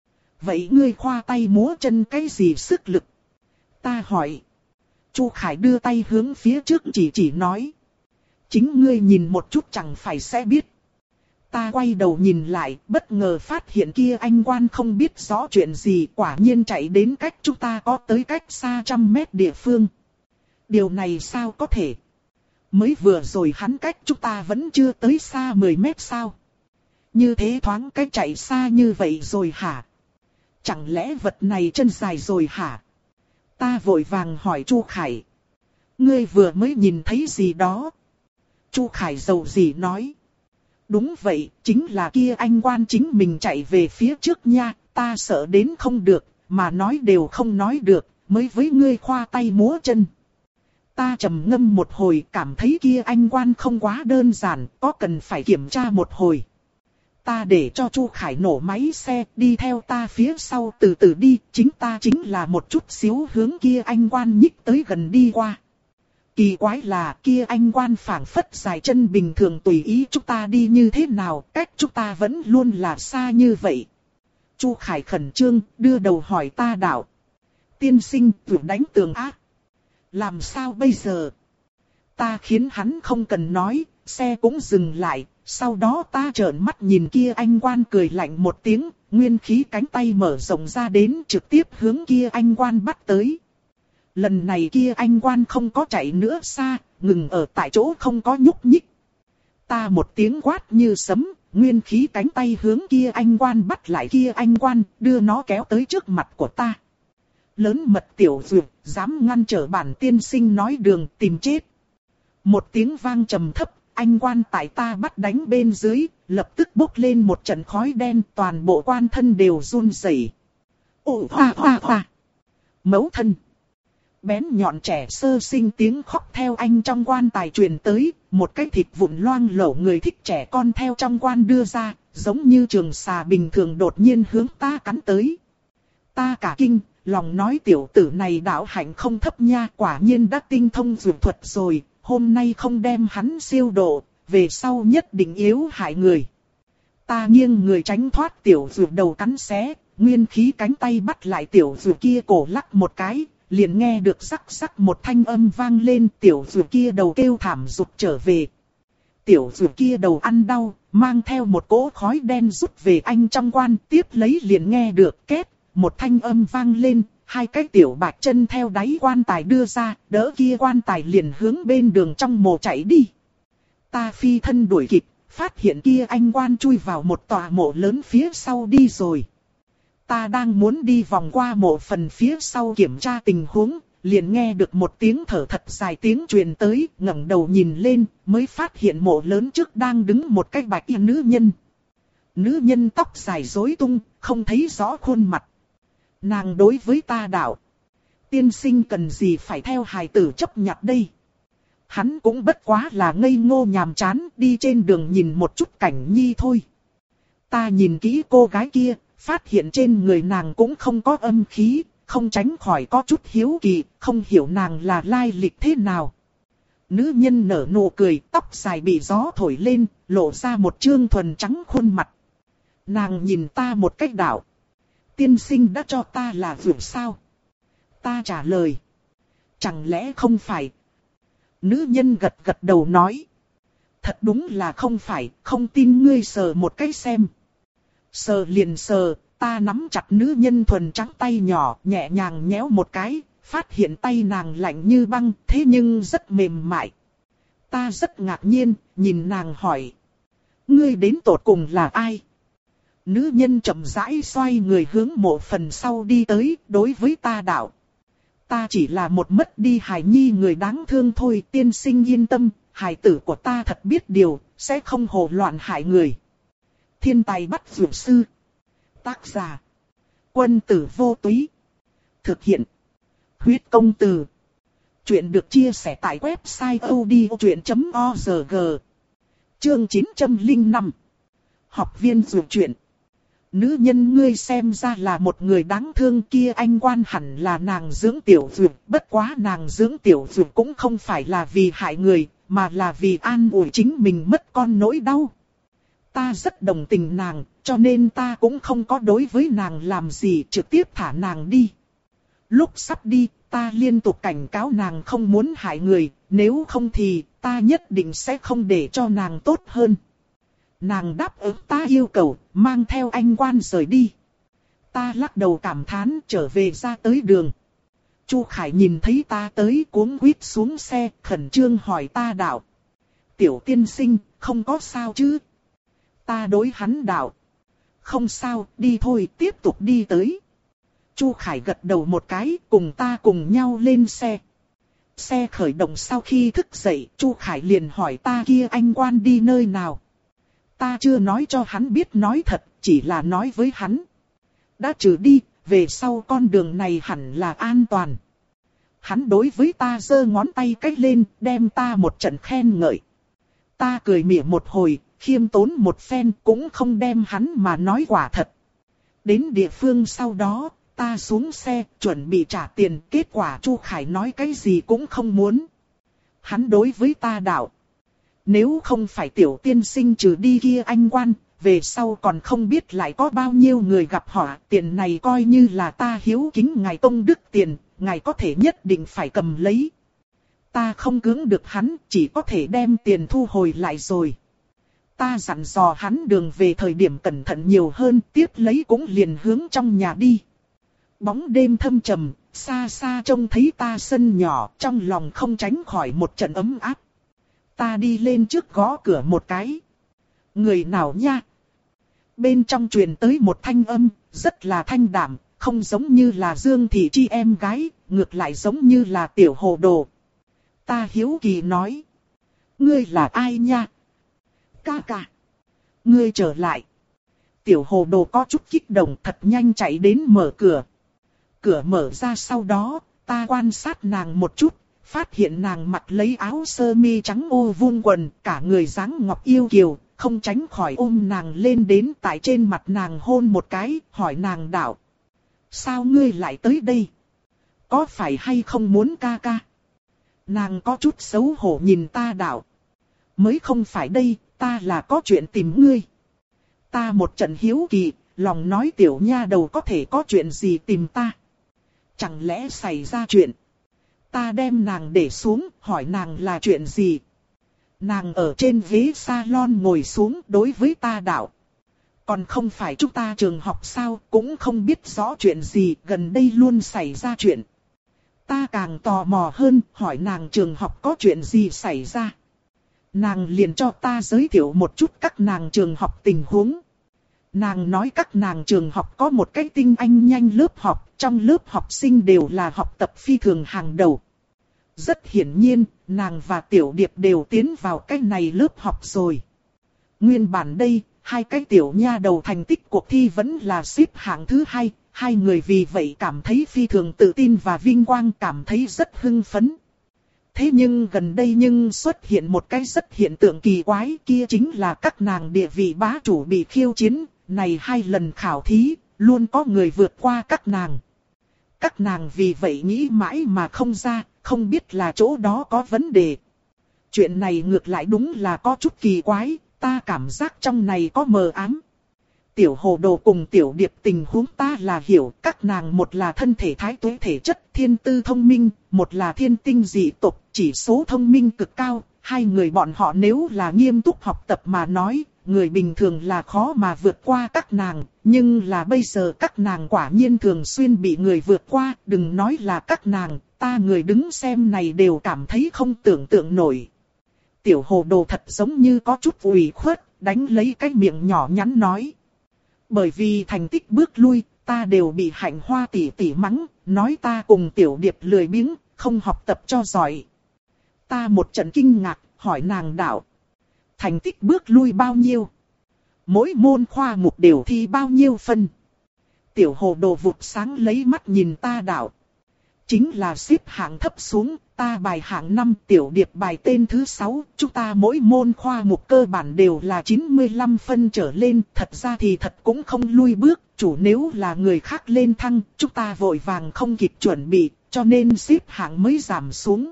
Vậy ngươi khoa tay múa chân cái gì sức lực? Ta hỏi. Chu Khải đưa tay hướng phía trước chỉ chỉ nói. Chính ngươi nhìn một chút chẳng phải sẽ biết. Ta quay đầu nhìn lại, bất ngờ phát hiện kia anh quan không biết rõ chuyện gì, quả nhiên chạy đến cách chúng ta có tới cách xa trăm mét địa phương. Điều này sao có thể? Mới vừa rồi hắn cách chúng ta vẫn chưa tới xa mười mét sao? Như thế thoáng cách chạy xa như vậy rồi hả? Chẳng lẽ vật này chân dài rồi hả? Ta vội vàng hỏi Chu Khải. Ngươi vừa mới nhìn thấy gì đó? Chu Khải dầu gì nói. Đúng vậy, chính là kia anh quan chính mình chạy về phía trước nha, ta sợ đến không được, mà nói đều không nói được, mới với ngươi khoa tay múa chân. Ta trầm ngâm một hồi, cảm thấy kia anh quan không quá đơn giản, có cần phải kiểm tra một hồi. Ta để cho Chu Khải nổ máy xe, đi theo ta phía sau từ từ đi, chính ta chính là một chút xíu hướng kia anh quan nhích tới gần đi qua. Kỳ quái là kia anh quan phảng phất dài chân bình thường tùy ý chúng ta đi như thế nào, cách chúng ta vẫn luôn là xa như vậy. Chu Khải khẩn trương, đưa đầu hỏi ta đạo. Tiên sinh, vừa đánh tường ác. Làm sao bây giờ? Ta khiến hắn không cần nói, xe cũng dừng lại. Sau đó ta trợn mắt nhìn kia anh quan cười lạnh một tiếng, nguyên khí cánh tay mở rộng ra đến trực tiếp hướng kia anh quan bắt tới. Lần này kia anh quan không có chạy nữa xa, ngừng ở tại chỗ không có nhúc nhích. Ta một tiếng quát như sấm, nguyên khí cánh tay hướng kia anh quan bắt lại kia anh quan, đưa nó kéo tới trước mặt của ta. Lớn mật tiểu dược, dám ngăn trở bản tiên sinh nói đường tìm chết. Một tiếng vang trầm thấp. Anh quan tại ta bắt đánh bên dưới, lập tức bốc lên một trận khói đen, toàn bộ quan thân đều run rẩy. Ồ hoa hoa hoa. Mẫu thân. Bén nhọn trẻ sơ sinh tiếng khóc theo anh trong quan tài truyền tới, một cái thịt vụn loang lổ người thích trẻ con theo trong quan đưa ra, giống như trường xà bình thường đột nhiên hướng ta cắn tới. Ta cả kinh, lòng nói tiểu tử này đạo hạnh không thấp nha, quả nhiên đã tinh thông dược thuật rồi. Hôm nay không đem hắn siêu độ, về sau nhất định yếu hại người. Ta nghiêng người tránh thoát tiểu dược đầu cắn xé, nguyên khí cánh tay bắt lại tiểu dược kia cổ lắc một cái, liền nghe được rắc rắc một thanh âm vang lên, tiểu dược kia đầu kêu thảm rụt trở về. Tiểu dược kia đầu ăn đau, mang theo một cỗ khói đen rút về anh trong quan, tiếp lấy liền nghe được két, một thanh âm vang lên. Hai cái tiểu bạch chân theo đáy quan tài đưa ra, đỡ kia quan tài liền hướng bên đường trong mộ chạy đi. Ta phi thân đuổi kịp, phát hiện kia anh quan chui vào một tòa mộ lớn phía sau đi rồi. Ta đang muốn đi vòng qua mộ phần phía sau kiểm tra tình huống, liền nghe được một tiếng thở thật dài tiếng truyền tới, ngẩng đầu nhìn lên, mới phát hiện mộ lớn trước đang đứng một cái bạch y nữ nhân. Nữ nhân tóc dài rối tung, không thấy rõ khuôn mặt. Nàng đối với ta đạo. Tiên sinh cần gì phải theo hài tử chấp nhặt đây. Hắn cũng bất quá là ngây ngô nhàm chán đi trên đường nhìn một chút cảnh nhi thôi. Ta nhìn kỹ cô gái kia, phát hiện trên người nàng cũng không có âm khí, không tránh khỏi có chút hiếu kỳ, không hiểu nàng là lai lịch thế nào. Nữ nhân nở nụ cười, tóc dài bị gió thổi lên, lộ ra một trương thuần trắng khuôn mặt. Nàng nhìn ta một cách đạo. Tiên sinh đã cho ta là vượt sao? Ta trả lời. Chẳng lẽ không phải? Nữ nhân gật gật đầu nói. Thật đúng là không phải, không tin ngươi sờ một cái xem. Sờ liền sờ, ta nắm chặt nữ nhân thuần trắng tay nhỏ, nhẹ nhàng nhéo một cái, phát hiện tay nàng lạnh như băng, thế nhưng rất mềm mại. Ta rất ngạc nhiên, nhìn nàng hỏi. Ngươi đến tột cùng là ai? Nữ nhân chậm rãi xoay người hướng mộ phần sau đi tới, đối với ta đạo. Ta chỉ là một mất đi hài nhi người đáng thương thôi, tiên sinh yên tâm, hài tử của ta thật biết điều, sẽ không hồ loạn hại người. Thiên tài bắt vượt sư. Tác giả. Quân tử vô túy. Thực hiện. Huyết công từ. Chuyện được chia sẻ tại website odchuyện chấm org. Chương chín trăm lẻ năm. Học viên dược chuyện. Nữ nhân ngươi xem ra là một người đáng thương kia, anh quan hẳn là nàng dưỡng tiểu dược, bất quá nàng dưỡng tiểu dược cũng không phải là vì hại người, mà là vì an ủi chính mình mất con nỗi đau. Ta rất đồng tình nàng, cho nên ta cũng không có đối với nàng làm gì, trực tiếp thả nàng đi. Lúc sắp đi, ta liên tục cảnh cáo nàng không muốn hại người, nếu không thì ta nhất định sẽ không để cho nàng tốt hơn. Nàng đáp ứng ta yêu cầu, mang theo anh quan rời đi. Ta lắc đầu cảm thán trở về ra tới đường. Chu Khải nhìn thấy ta tới cuống quýt xuống xe, khẩn trương hỏi ta đạo. Tiểu tiên sinh, không có sao chứ? Ta đối hắn đạo. Không sao, đi thôi, tiếp tục đi tới. Chu Khải gật đầu một cái, cùng ta cùng nhau lên xe. Xe khởi động sau khi thức dậy, Chu Khải liền hỏi ta kia anh quan đi nơi nào. Ta chưa nói cho hắn biết nói thật, chỉ là nói với hắn. Đã trừ đi, về sau con đường này hẳn là an toàn. Hắn đối với ta giơ ngón tay cách lên, đem ta một trận khen ngợi. Ta cười mỉa một hồi, khiêm tốn một phen cũng không đem hắn mà nói quả thật. Đến địa phương sau đó, ta xuống xe, chuẩn bị trả tiền, kết quả Chu Khải nói cái gì cũng không muốn. Hắn đối với ta đạo. Nếu không phải tiểu tiên sinh trừ đi kia anh quan, về sau còn không biết lại có bao nhiêu người gặp họ, tiền này coi như là ta hiếu kính ngài công đức tiền, ngài có thể nhất định phải cầm lấy. Ta không cưỡng được hắn, chỉ có thể đem tiền thu hồi lại rồi. Ta dặn dò hắn đường về thời điểm cẩn thận nhiều hơn, tiếp lấy cũng liền hướng trong nhà đi. Bóng đêm thâm trầm, xa xa trông thấy ta sân nhỏ, trong lòng không tránh khỏi một trận ấm áp. Ta đi lên trước gõ cửa một cái. Người nào nha? Bên trong truyền tới một thanh âm, rất là thanh đạm, không giống như là Dương Thị Chi em gái, ngược lại giống như là tiểu hồ đồ. Ta hiếu kỳ nói. Ngươi là ai nha? Ca ca. Ngươi trở lại. Tiểu hồ đồ có chút kích động, thật nhanh chạy đến mở cửa. Cửa mở ra sau đó, ta quan sát nàng một chút. Phát hiện nàng mặc lấy áo sơ mi trắng ô vuông quần, cả người dáng ngọc yêu kiều, không tránh khỏi ôm nàng lên đến tại trên mặt nàng hôn một cái, hỏi nàng đạo. Sao ngươi lại tới đây? Có phải hay không muốn ca ca? Nàng có chút xấu hổ nhìn ta đạo. Mới không phải đây, ta là có chuyện tìm ngươi. Ta một trận hiếu kỳ, lòng nói tiểu nha đầu có thể có chuyện gì tìm ta? Chẳng lẽ xảy ra chuyện? Ta đem nàng để xuống, hỏi nàng là chuyện gì. Nàng ở trên ghế salon ngồi xuống đối với ta đạo. Còn không phải chúng ta trường học sao, cũng không biết rõ chuyện gì, gần đây luôn xảy ra chuyện. Ta càng tò mò hơn, hỏi nàng trường học có chuyện gì xảy ra. Nàng liền cho ta giới thiệu một chút các nàng trường học tình huống. Nàng nói các nàng trường học có một cái tinh anh nhanh lớp học, trong lớp học sinh đều là học tập phi thường hàng đầu. Rất hiển nhiên, nàng và Tiểu Điệp đều tiến vào cái này lớp học rồi. Nguyên bản đây, hai cái tiểu nha đầu thành tích cuộc thi vẫn là xếp hạng thứ hai, hai người vì vậy cảm thấy phi thường tự tin và vinh quang, cảm thấy rất hưng phấn. Thế nhưng gần đây nhưng xuất hiện một cái rất hiện tượng kỳ quái, kia chính là các nàng địa vị bá chủ bị khiêu chiến, này hai lần khảo thí, luôn có người vượt qua các nàng. Các nàng vì vậy nghĩ mãi mà không ra, không biết là chỗ đó có vấn đề. Chuyện này ngược lại đúng là có chút kỳ quái, ta cảm giác trong này có mờ ám. Tiểu hồ đồ cùng tiểu điệp tình huống ta là hiểu, các nàng một là thân thể thái tuế thể chất thiên tư thông minh, một là thiên tinh dị tộc, chỉ số thông minh cực cao. Hai người bọn họ nếu là nghiêm túc học tập mà nói, người bình thường là khó mà vượt qua các nàng, nhưng là bây giờ các nàng quả nhiên thường xuyên bị người vượt qua, đừng nói là các nàng, ta người đứng xem này đều cảm thấy không tưởng tượng nổi. Tiểu hồ đồ thật giống như có chút ủy khuất, đánh lấy cái miệng nhỏ nhắn nói. Bởi vì thành tích bước lui, ta đều bị Hạnh Hoa tỷ tỷ mắng, nói ta cùng tiểu điệp lười biếng, không học tập cho giỏi. Ta một trận kinh ngạc, hỏi nàng đạo. Thành tích bước lui bao nhiêu? Mỗi môn khoa mục đều thi bao nhiêu phân? Tiểu hồ đồ vụt sáng lấy mắt nhìn ta đạo. Chính là xếp hạng thấp xuống, ta bài hạng năm, tiểu điệp bài tên thứ sáu, chúng ta mỗi môn khoa mục cơ bản đều là chín mươi lăm phân trở lên, thật ra thì thật cũng không lui bước, chủ nếu là người khác lên thăng, chúng ta vội vàng không kịp chuẩn bị, cho nên xếp hạng mới giảm xuống.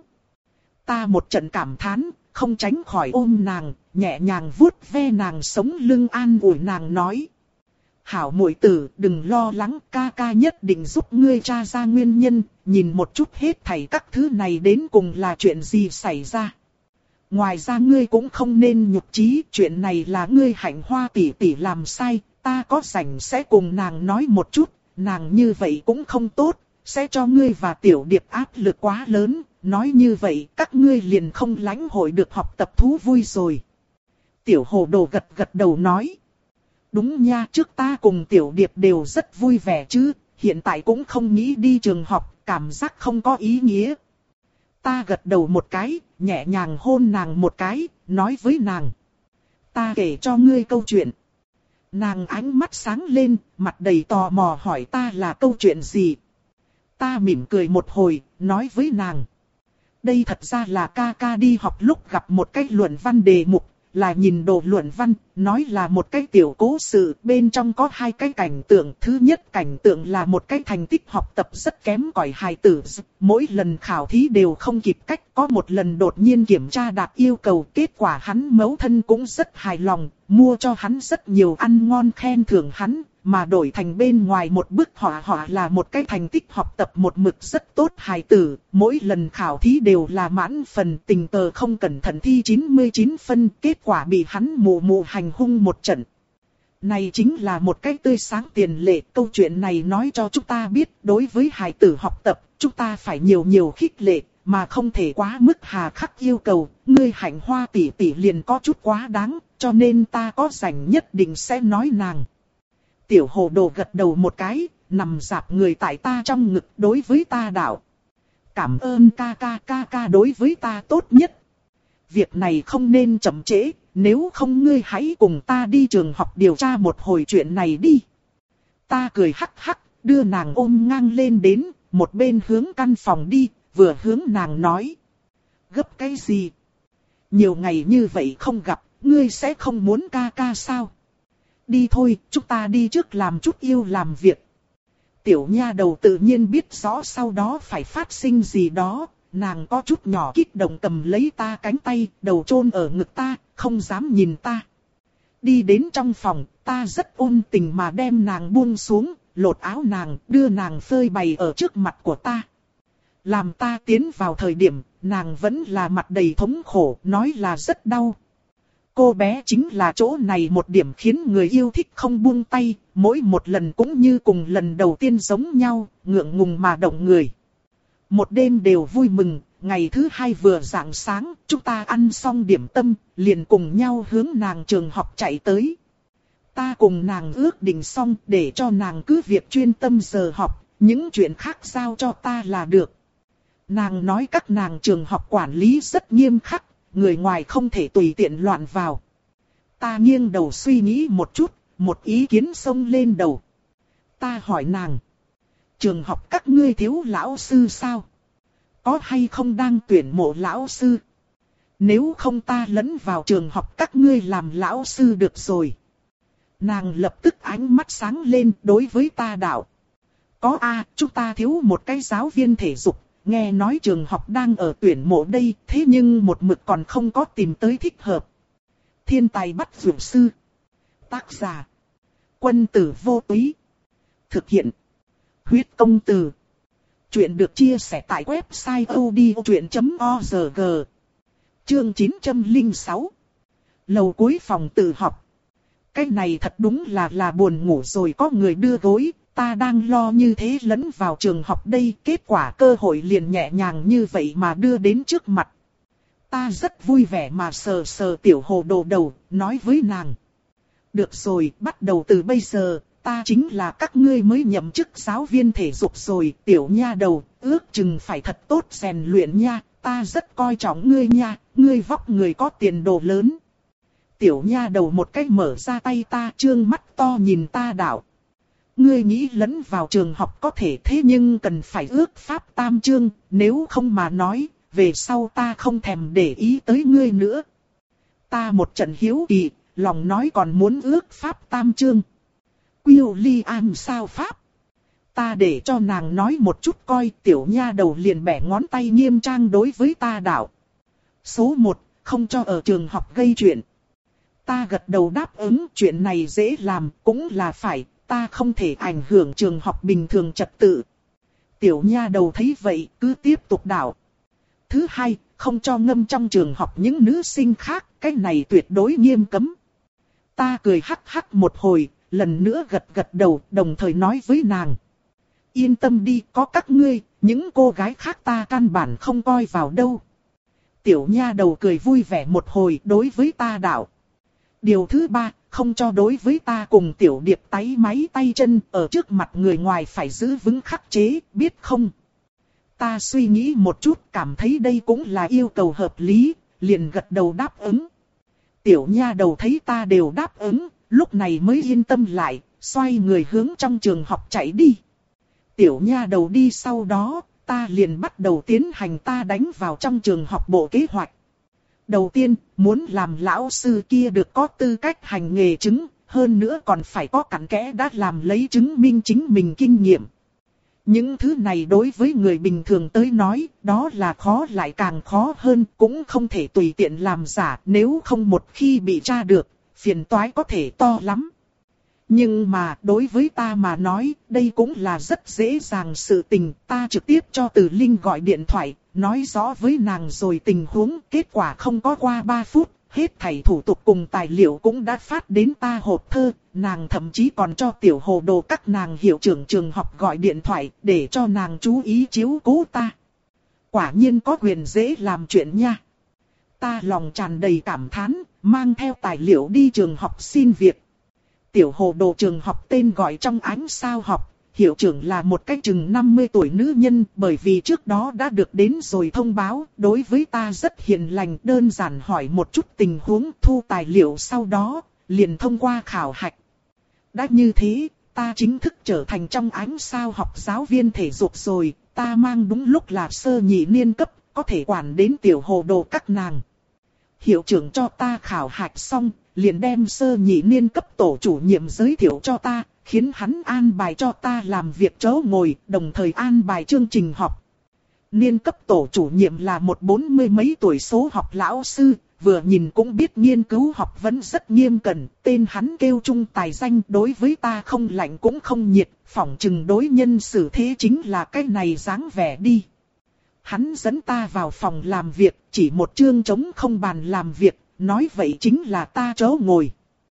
Ta một trận cảm thán, không tránh khỏi ôm nàng, nhẹ nhàng vuốt ve nàng sống lưng an ủi nàng nói. Hảo muội tử, đừng lo lắng, ca ca nhất định giúp ngươi tra ra nguyên nhân, nhìn một chút hết thảy các thứ này đến cùng là chuyện gì xảy ra. Ngoài ra ngươi cũng không nên nhục chí, chuyện này là ngươi Hạnh Hoa tỷ tỷ làm sai, ta có rảnh sẽ cùng nàng nói một chút, nàng như vậy cũng không tốt, sẽ cho ngươi và tiểu điệp áp lực quá lớn, nói như vậy các ngươi liền không lãnh hội được học tập thú vui rồi. Tiểu hồ đồ gật gật đầu nói. Đúng nha, trước ta cùng tiểu điệp đều rất vui vẻ chứ, hiện tại cũng không nghĩ đi trường học, cảm giác không có ý nghĩa. Ta gật đầu một cái, nhẹ nhàng hôn nàng một cái, nói với nàng. Ta kể cho ngươi câu chuyện. Nàng ánh mắt sáng lên, mặt đầy tò mò hỏi ta là câu chuyện gì. Ta mỉm cười một hồi, nói với nàng. Đây thật ra là ca ca đi học lúc gặp một cái luận văn đề mục. Là nhìn đồ luận văn, nói là một cái tiểu cố sự, bên trong có hai cái cảnh tượng. Thứ nhất cảnh tượng là một cái thành tích học tập rất kém cỏi hài tử, mỗi lần khảo thí đều không kịp cách. Có một lần đột nhiên kiểm tra đạt yêu cầu, kết quả hắn mẫu thân cũng rất hài lòng, mua cho hắn rất nhiều ăn ngon khen thưởng hắn. Mà đổi thành bên ngoài một bức họa họa là một cái thành tích học tập một mực rất tốt hài tử, mỗi lần khảo thí đều là mãn phần, tình cờ không cẩn thận thi chín mươi chín phân, kết quả bị hắn mù mù hành hung một trận. Này chính là một cái tươi sáng tiền lệ, câu chuyện này nói cho chúng ta biết, đối với hài tử học tập, chúng ta phải nhiều nhiều khích lệ, mà không thể quá mức hà khắc yêu cầu, ngươi Hạnh Hoa tỷ tỷ liền có chút quá đáng, cho nên ta có rảnh nhất định sẽ nói nàng. Tiểu hồ đồ gật đầu một cái, nằm dạp người tại ta trong ngực đối với ta đạo. Cảm ơn ca ca ca ca đối với ta tốt nhất. Việc này không nên chậm trễ, nếu không ngươi hãy cùng ta đi trường học điều tra một hồi chuyện này đi. Ta cười hắc hắc, đưa nàng ôm ngang lên đến, một bên hướng căn phòng đi, vừa hướng nàng nói. Gấp cái gì? Nhiều ngày như vậy không gặp, ngươi sẽ không muốn ca ca sao? Đi thôi, chúng ta đi trước làm chút yêu làm việc. Tiểu nha đầu tự nhiên biết rõ sau đó phải phát sinh gì đó, nàng có chút nhỏ kích động cầm lấy ta cánh tay, đầu chôn ở ngực ta, không dám nhìn ta. Đi đến trong phòng, ta rất ôn tình mà đem nàng buông xuống, lột áo nàng, đưa nàng phơi bày ở trước mặt của ta. Làm ta tiến vào thời điểm, nàng vẫn là mặt đầy thống khổ, nói là rất đau. Cô bé chính là chỗ này một điểm khiến người yêu thích không buông tay, mỗi một lần cũng như cùng lần đầu tiên giống nhau, ngượng ngùng mà động người. Một đêm đều vui mừng, ngày thứ hai vừa rạng sáng, chúng ta ăn xong điểm tâm, liền cùng nhau hướng nàng trường học chạy tới. Ta cùng nàng ước định xong để cho nàng cứ việc chuyên tâm giờ học, những chuyện khác giao cho ta là được. Nàng nói các nàng trường học quản lý rất nghiêm khắc. Người ngoài không thể tùy tiện loạn vào. Ta nghiêng đầu suy nghĩ một chút, một ý kiến xông lên đầu. Ta hỏi nàng. Trường học các ngươi thiếu lão sư sao? Có hay không đang tuyển mộ lão sư? Nếu không ta lẫn vào trường học các ngươi làm lão sư được rồi. Nàng lập tức ánh mắt sáng lên đối với ta đạo. Có a, chúng ta thiếu một cái giáo viên thể dục. Nghe nói trường học đang ở tuyển mộ đây, thế nhưng một mực còn không có tìm tới thích hợp. Thiên tài bắt dược sư. Tác giả. Quân tử vô túy. Thực hiện. Huyết công từ. Chuyện được chia sẻ tại website odchuyện chấm org. Chương chín trăm lẻ sáu. Lầu cuối phòng tự học. Cái này thật đúng là là buồn ngủ rồi có người đưa gối. Ta đang lo như thế lẫn vào trường học đây, kết quả cơ hội liền nhẹ nhàng như vậy mà đưa đến trước mặt. Ta rất vui vẻ mà sờ sờ tiểu hồ đồ đầu, nói với nàng. Được rồi, bắt đầu từ bây giờ, ta chính là các ngươi mới nhậm chức giáo viên thể dục rồi, tiểu nha đầu, ước chừng phải thật tốt rèn luyện nha, ta rất coi trọng ngươi nha, ngươi vóc người có tiền đồ lớn. Tiểu nha đầu một cách mở ra tay ta, trương mắt to nhìn ta đạo. Ngươi nghĩ lẫn vào trường học có thể thế nhưng cần phải ước pháp tam chương, nếu không mà nói, về sau ta không thèm để ý tới ngươi nữa. Ta một trận hiếu kỳ, lòng nói còn muốn ước pháp tam chương. William sao pháp? Ta để cho nàng nói một chút coi, tiểu nha đầu liền bẻ ngón tay nghiêm trang đối với ta đạo. Số một, không cho ở trường học gây chuyện. Ta gật đầu đáp ứng, chuyện này dễ làm, cũng là phải. Ta không thể ảnh hưởng trường học bình thường trật tự. Tiểu nha đầu thấy vậy cứ tiếp tục đạo. Thứ hai, không cho ngâm trong trường học những nữ sinh khác, cái này tuyệt đối nghiêm cấm. Ta cười hắc hắc một hồi, lần nữa gật gật đầu, đồng thời nói với nàng. Yên tâm đi, có các ngươi, những cô gái khác ta căn bản không coi vào đâu. Tiểu nha đầu cười vui vẻ một hồi đối với ta đạo. Điều thứ ba, không cho đối với ta cùng tiểu điệp táy máy tay chân ở trước mặt người ngoài phải giữ vững khắc chế, biết không? Ta suy nghĩ một chút cảm thấy đây cũng là yêu cầu hợp lý, liền gật đầu đáp ứng. Tiểu nha đầu thấy ta đều đáp ứng, lúc này mới yên tâm lại, xoay người hướng trong trường học chạy đi. Tiểu nha đầu đi sau đó, ta liền bắt đầu tiến hành ta đánh vào trong trường học bộ kế hoạch. Đầu tiên, muốn làm lão sư kia được có tư cách hành nghề chứng, hơn nữa còn phải có cặn kẽ đã làm lấy chứng minh chính mình kinh nghiệm. Những thứ này đối với người bình thường tới nói, đó là khó lại càng khó hơn, cũng không thể tùy tiện làm giả, nếu không một khi bị tra được, phiền toái có thể to lắm. Nhưng mà đối với ta mà nói, đây cũng là rất dễ dàng sự tình, ta trực tiếp cho Từ Linh gọi điện thoại, nói rõ với nàng rồi tình huống, kết quả không có qua ba phút, hết thảy thủ tục cùng tài liệu cũng đã phát đến ta hộp thơ, nàng thậm chí còn cho tiểu hồ đồ các nàng hiệu trưởng trường học gọi điện thoại, để cho nàng chú ý chiếu cố ta. Quả nhiên có quyền dễ làm chuyện nha. Ta lòng tràn đầy cảm thán, mang theo tài liệu đi trường học xin việc. Tiểu hồ đồ trường học tên gọi trong ánh sao học, hiệu trưởng là một cái chừng năm mươi tuổi nữ nhân, bởi vì trước đó đã được đến rồi thông báo, đối với ta rất hiền lành, đơn giản hỏi một chút tình huống, thu tài liệu sau đó, liền thông qua khảo hạch. Đã như thế, ta chính thức trở thành trong ánh sao học giáo viên thể dục rồi, ta mang đúng lúc là sơ nhị niên cấp, có thể quản đến tiểu hồ đồ các nàng. Hiệu trưởng cho ta khảo hạch xong, liền đem sơ nhị niên cấp tổ chủ nhiệm giới thiệu cho ta, khiến hắn an bài cho ta làm việc chỗ ngồi, đồng thời an bài chương trình học. Niên cấp tổ chủ nhiệm là một bốn mươi mấy tuổi số học lão sư, vừa nhìn cũng biết nghiên cứu học vẫn rất nghiêm cẩn, tên hắn kêu Trung tài danh, đối với ta không lạnh cũng không nhiệt, phỏng chừng đối nhân xử thế chính là cái này dáng vẻ đi. Hắn dẫn ta vào phòng làm việc, chỉ một chương trống không bàn làm việc, nói vậy chính là ta chỗ ngồi.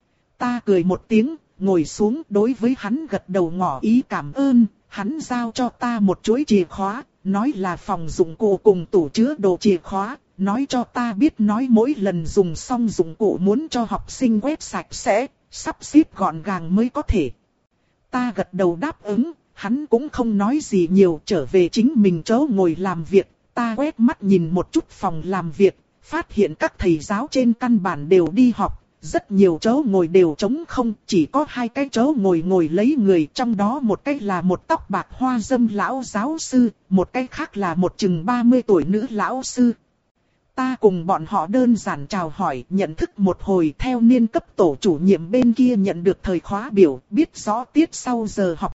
Ta cười một tiếng, ngồi xuống, đối với hắn gật đầu ngỏ ý cảm ơn, hắn giao cho ta một chuỗi chìa khóa, nói là phòng dụng cụ cùng tủ chứa đồ chìa khóa, nói cho ta biết nói mỗi lần dùng xong dụng cụ muốn cho học sinh quét sạch sẽ, sắp xếp gọn gàng mới có thể. Ta gật đầu đáp ứng, hắn cũng không nói gì nhiều, trở về chính mình chỗ ngồi làm việc, ta quét mắt nhìn một chút phòng làm việc, phát hiện các thầy giáo trên căn bản đều đi học, rất nhiều chỗ ngồi đều trống không, chỉ có hai cái chỗ ngồi ngồi lấy người, trong đó một cái là một tóc bạc hoa râm lão giáo sư, một cái khác là một chừng ba mươi tuổi nữ lão sư. Ta cùng bọn họ đơn giản chào hỏi, nhận thức một hồi, theo niên cấp tổ chủ nhiệm bên kia nhận được thời khóa biểu, biết rõ tiết sau giờ học.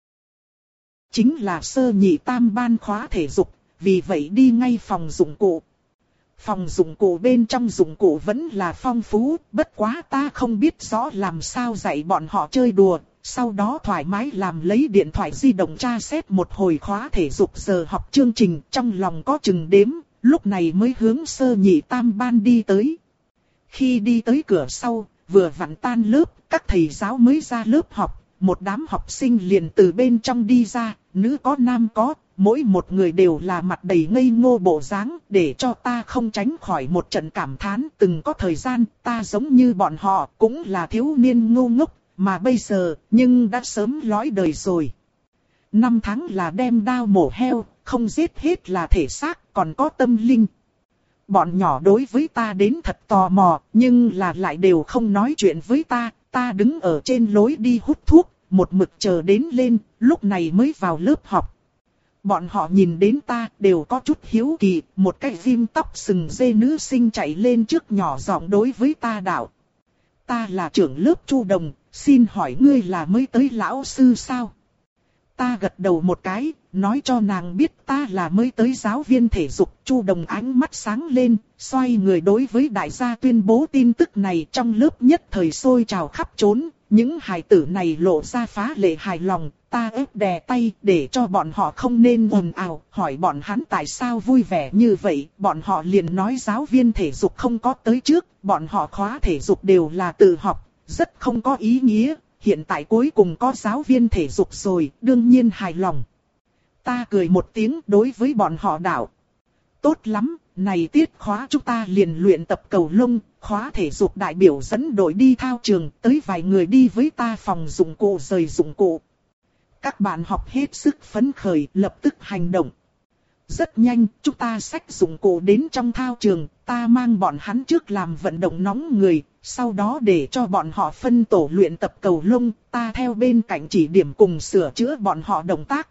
Chính là sơ nhị tam ban khóa thể dục, vì vậy đi ngay phòng dụng cụ. Phòng dụng cụ bên trong dụng cụ vẫn là phong phú, bất quá ta không biết rõ làm sao dạy bọn họ chơi đùa, sau đó thoải mái làm lấy điện thoại di động tra xét một hồi khóa thể dục giờ học chương trình, trong lòng có chừng đếm, lúc này mới hướng sơ nhị tam ban đi tới. Khi đi tới cửa sau, vừa vặn tan lớp, các thầy giáo mới ra lớp học, một đám học sinh liền từ bên trong đi ra, nữ có nam có. Mỗi một người đều là mặt đầy ngây ngô bộ dáng, để cho ta không tránh khỏi một trận cảm thán. Từng có thời gian, ta giống như bọn họ, cũng là thiếu niên ngu ngốc, mà bây giờ, nhưng đã sớm lõi đời rồi. Năm tháng là đem đao mổ heo, không giết hết là thể xác, còn có tâm linh. Bọn nhỏ đối với ta đến thật tò mò, nhưng là lại đều không nói chuyện với ta. Ta đứng ở trên lối đi hút thuốc, một mực chờ đến lên, lúc này mới vào lớp học. Bọn họ nhìn đến ta đều có chút hiếu kỳ, một cái ghim tóc sừng dê nữ sinh chạy lên trước nhỏ giọng đối với ta đạo. Ta là trưởng lớp Chu Đồng, xin hỏi ngươi là mới tới lão sư sao? Ta gật đầu một cái, nói cho nàng biết ta là mới tới giáo viên thể dục. Chu Đồng ánh mắt sáng lên, xoay người đối với đại gia tuyên bố tin tức này, trong lớp nhất thời sôi trào khắp trốn. Những hài tử này lộ ra phá lệ hài lòng, ta ép đè tay để cho bọn họ không nên ồn ào, hỏi bọn hắn tại sao vui vẻ như vậy, bọn họ liền nói giáo viên thể dục không có tới trước, bọn họ khóa thể dục đều là tự học, rất không có ý nghĩa, hiện tại cuối cùng có giáo viên thể dục rồi, đương nhiên hài lòng. Ta cười một tiếng đối với bọn họ đạo. Tốt lắm, này tiết khóa chúng ta liền luyện tập cầu lông, khóa thể dục đại biểu dẫn đội đi thao trường, tới vài người đi với ta phòng dụng cụ rời dụng cụ. Các bạn học hết sức phấn khởi, lập tức hành động. Rất nhanh, chúng ta xách dụng cụ đến trong thao trường, ta mang bọn hắn trước làm vận động nóng người, sau đó để cho bọn họ phân tổ luyện tập cầu lông, ta theo bên cạnh chỉ điểm cùng sửa chữa bọn họ động tác.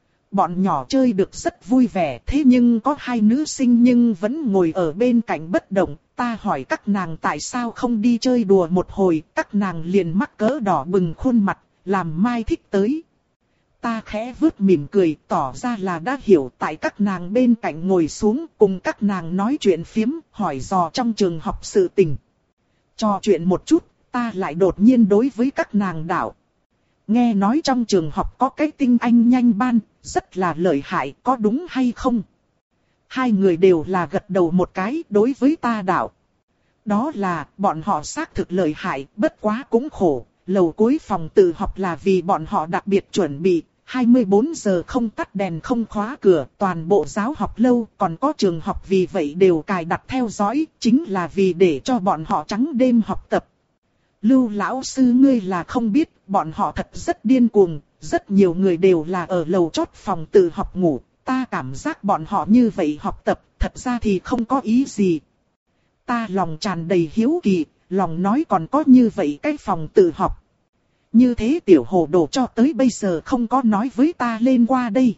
Bọn nhỏ chơi được rất vui vẻ, thế nhưng có hai nữ sinh nhưng vẫn ngồi ở bên cạnh bất động. Ta hỏi các nàng tại sao không đi chơi đùa một hồi, các nàng liền mắc cỡ đỏ bừng khuôn mặt, làm Mai thích tới. Ta khẽ vứt mỉm cười, tỏ ra là đã hiểu, tại các nàng bên cạnh ngồi xuống, cùng các nàng nói chuyện phiếm, hỏi dò trong trường học sự tình. Trò chuyện một chút, ta lại đột nhiên đối với các nàng đạo. Nghe nói trong trường học có cái tinh anh nhanh ban, rất là lợi hại, có đúng hay không? Hai người đều là gật đầu một cái đối với ta đạo. Đó là, bọn họ xác thực lợi hại, bất quá cũng khổ. Lầu cuối phòng tự học là vì bọn họ đặc biệt chuẩn bị, hai mươi bốn giờ không tắt đèn không khóa cửa, toàn bộ giáo học lâu, còn có trường học vì vậy đều cài đặt theo dõi, chính là vì để cho bọn họ trắng đêm học tập. Lưu lão sư ngươi là không biết, bọn họ thật rất điên cuồng, rất nhiều người đều là ở lầu chót phòng tự học ngủ, ta cảm giác bọn họ như vậy học tập, thật ra thì không có ý gì. Ta lòng tràn đầy hiếu kỳ, lòng nói còn có như vậy cái phòng tự học. Như thế tiểu hồ đồ cho tới bây giờ không có nói với ta lên qua đây.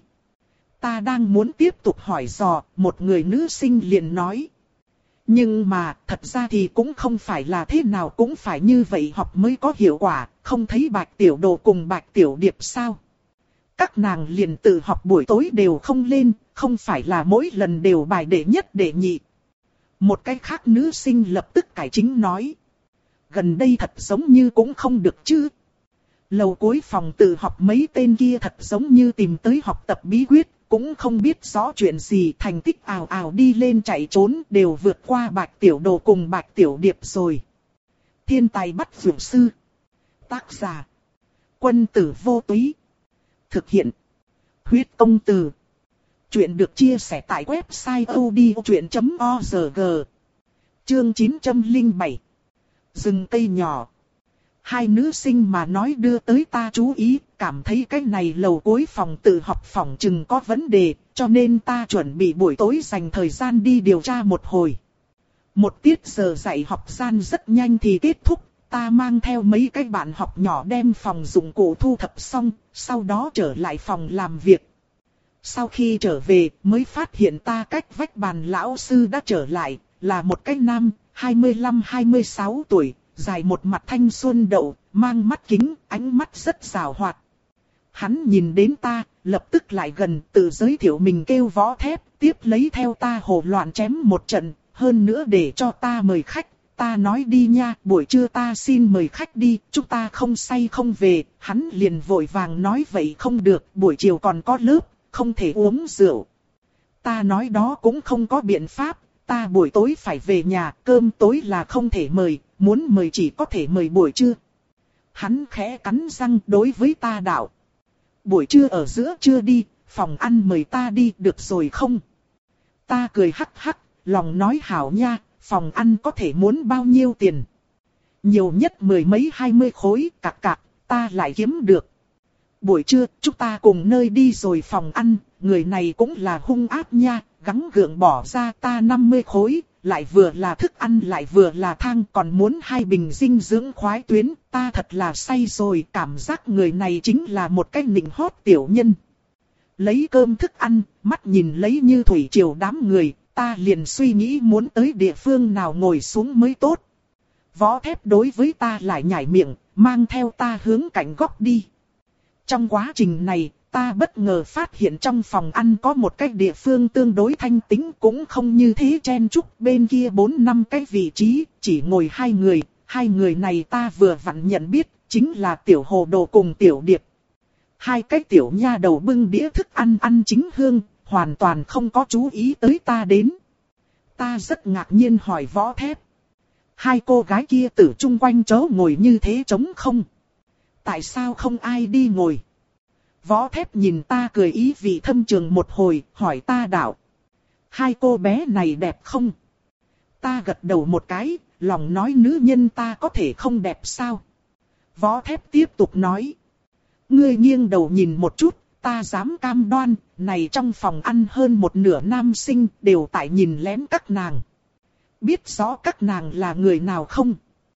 Ta đang muốn tiếp tục hỏi dò, một người nữ sinh liền nói. Nhưng mà, thật ra thì cũng không phải là thế nào cũng phải như vậy học mới có hiệu quả, không thấy Bạch Tiểu Đồ cùng Bạch Tiểu Điệp sao. Các nàng liền tự học buổi tối đều không lên, không phải là mỗi lần đều bài đệ nhất đệ nhị. Một cái khác nữ sinh lập tức cải chính nói. Gần đây thật giống như cũng không được chứ. Lầu cuối phòng tự học mấy tên kia thật giống như tìm tới học tập bí quyết, cũng không biết rõ chuyện gì, thành tích ào ào đi lên chạy trốn đều vượt qua Bạch Tiểu Đồ cùng Bạch Tiểu Điệp rồi. Thiên tài bắt phượng sư. Tác giả. Quân tử vô túy. Thực hiện. Huyết công từ. Chuyện được chia sẻ tại website odchuyện chấm org. Chương chín trăm lẻ bảy. Rừng cây nhỏ. Hai nữ sinh mà nói đưa tới ta chú ý, cảm thấy cái này lầu cuối phòng tự học phòng chừng có vấn đề, cho nên ta chuẩn bị buổi tối dành thời gian đi điều tra một hồi. Một tiết giờ dạy học gian rất nhanh thì kết thúc, ta mang theo mấy cái bạn học nhỏ đem phòng dụng cụ thu thập xong, sau đó trở lại phòng làm việc. Sau khi trở về mới phát hiện ta cách vách bàn lão sư đã trở lại, là một cái nam, hai mươi lăm hai mươi sáu tuổi, dài một mặt thanh xuân đậu, mang mắt kính, ánh mắt rất rào hoạt. Hắn nhìn đến ta, lập tức lại gần tự giới thiệu mình kêu Võ Thép, tiếp lấy theo ta hồ loạn chém một trận, hơn nữa để cho ta mời khách. Ta nói đi nha, buổi trưa ta xin mời khách đi, chúng ta không say không về. Hắn liền vội vàng nói vậy không được, buổi chiều còn có lớp, không thể uống rượu. Ta nói đó cũng không có biện pháp, ta buổi tối phải về nhà, cơm tối là không thể mời, muốn mời chỉ có thể mời buổi trưa. Hắn khẽ cắn răng đối với ta đạo: buổi trưa ở giữa trưa đi, phòng ăn mời ta đi được rồi không? Ta cười hắc hắc, lòng nói hảo nha, phòng ăn có thể muốn bao nhiêu tiền? Nhiều nhất mười mấy hai mươi khối, cạc cạc, ta lại kiếm được. Buổi trưa, chúng ta cùng nơi đi rồi phòng ăn, người này cũng là hung ác nha, gắng gượng bỏ ra ta năm mươi khối, lại vừa là thức ăn lại vừa là thang, còn muốn hai bình dinh dưỡng khoái tuyến, ta thật là say rồi, cảm giác người này chính là một cái nịnh hót tiểu nhân. Lấy cơm thức ăn, mắt nhìn lấy như thủy triều đám người, ta liền suy nghĩ muốn tới địa phương nào ngồi xuống mới tốt. Võ Thép đối với ta lại nhảy miệng, mang theo ta hướng cạnh góc đi. Trong quá trình này, ta bất ngờ phát hiện trong phòng ăn có một cái địa phương tương đối thanh tĩnh, cũng không như thế chen chúc, bên kia bốn năm cái vị trí, chỉ ngồi hai người, hai người này ta vừa vặn nhận biết, chính là Tiểu Hồ Đồ cùng Tiểu Điệp. Hai cái tiểu nha đầu bưng đĩa thức ăn ăn chính hương, hoàn toàn không có chú ý tới ta đến. Ta rất ngạc nhiên hỏi Võ Thép: hai cô gái kia tử chung quanh chỗ ngồi như thế trống không? Tại sao không ai đi ngồi? Võ Thép nhìn ta cười ý vị thâm trường một hồi, hỏi ta đạo: hai cô bé này đẹp không? Ta gật đầu một cái, lòng nói nữ nhân ta có thể không đẹp sao? Võ Thép tiếp tục nói: ngươi nghiêng đầu nhìn một chút, ta dám cam đoan, này trong phòng ăn hơn một nửa nam sinh đều tại nhìn lén các nàng. Biết rõ các nàng là người nào không?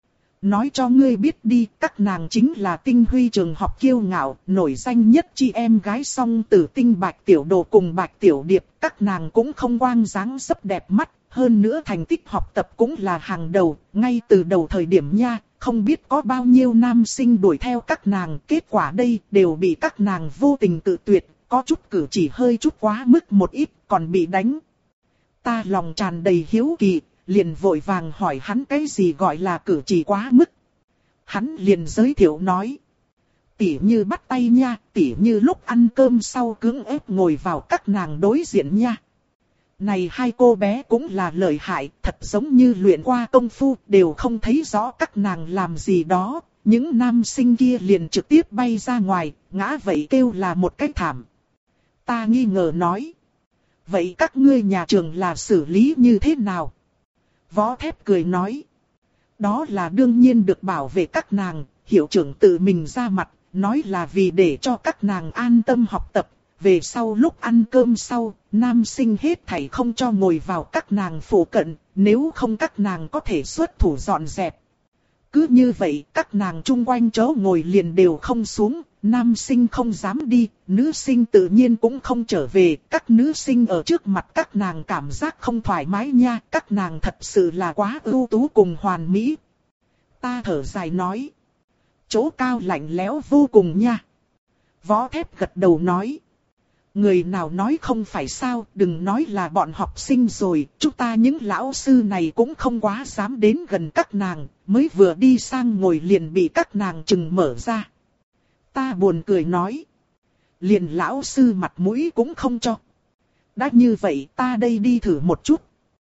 Nói cho ngươi biết đi, các nàng chính là tinh huy trường học kiêu ngạo, nổi danh nhất chị em gái song tử Tinh Bạch Tiểu Đồ cùng Bạch Tiểu Điệp. Các nàng cũng không quang dáng rất đẹp mắt, hơn nữa thành tích học tập cũng là hàng đầu, ngay từ đầu thời điểm nha, không biết có bao nhiêu nam sinh đuổi theo các nàng, kết quả đây đều bị các nàng vô tình tự tuyệt, có chút cử chỉ hơi chút quá mức một ít, còn bị đánh. Ta lòng tràn đầy hiếu kỳ, liền vội vàng hỏi hắn cái gì gọi là cử chỉ quá mức. Hắn liền giới thiệu nói: tỉ như bắt tay nha, tỉ như lúc ăn cơm sau cưỡng ép ngồi vào các nàng đối diện nha. Này hai cô bé cũng là lợi hại, thật giống như luyện qua công phu, đều không thấy rõ các nàng làm gì đó. Những nam sinh kia liền trực tiếp bay ra ngoài, ngã vậy kêu là một cái thảm. Ta nghi ngờ nói: vậy các ngươi nhà trường là xử lý như thế nào? Võ Thép cười nói: đó là đương nhiên được bảo vệ các nàng, hiệu trưởng tự mình ra mặt, nói là vì để cho các nàng an tâm học tập. Về sau lúc ăn cơm sau, nam sinh hết thảy không cho ngồi vào các nàng phụ cận, nếu không các nàng có thể xuất thủ dọn dẹp. Cứ như vậy, các nàng chung quanh chỗ ngồi liền đều không xuống, nam sinh không dám đi, nữ sinh tự nhiên cũng không trở về. Các nữ sinh ở trước mặt các nàng cảm giác không thoải mái nha, các nàng thật sự là quá ưu tú cùng hoàn mỹ. Ta thở dài nói: chỗ cao lạnh lẽo vô cùng nha. Võ Thép gật đầu nói: người nào nói không phải sao, đừng nói là bọn học sinh rồi, chúng ta những lão sư này cũng không quá dám đến gần các nàng, mới vừa đi sang ngồi liền bị các nàng chừng mở ra. Ta buồn cười nói: liền lão sư mặt mũi cũng không cho. Đã như vậy ta đây đi thử một chút.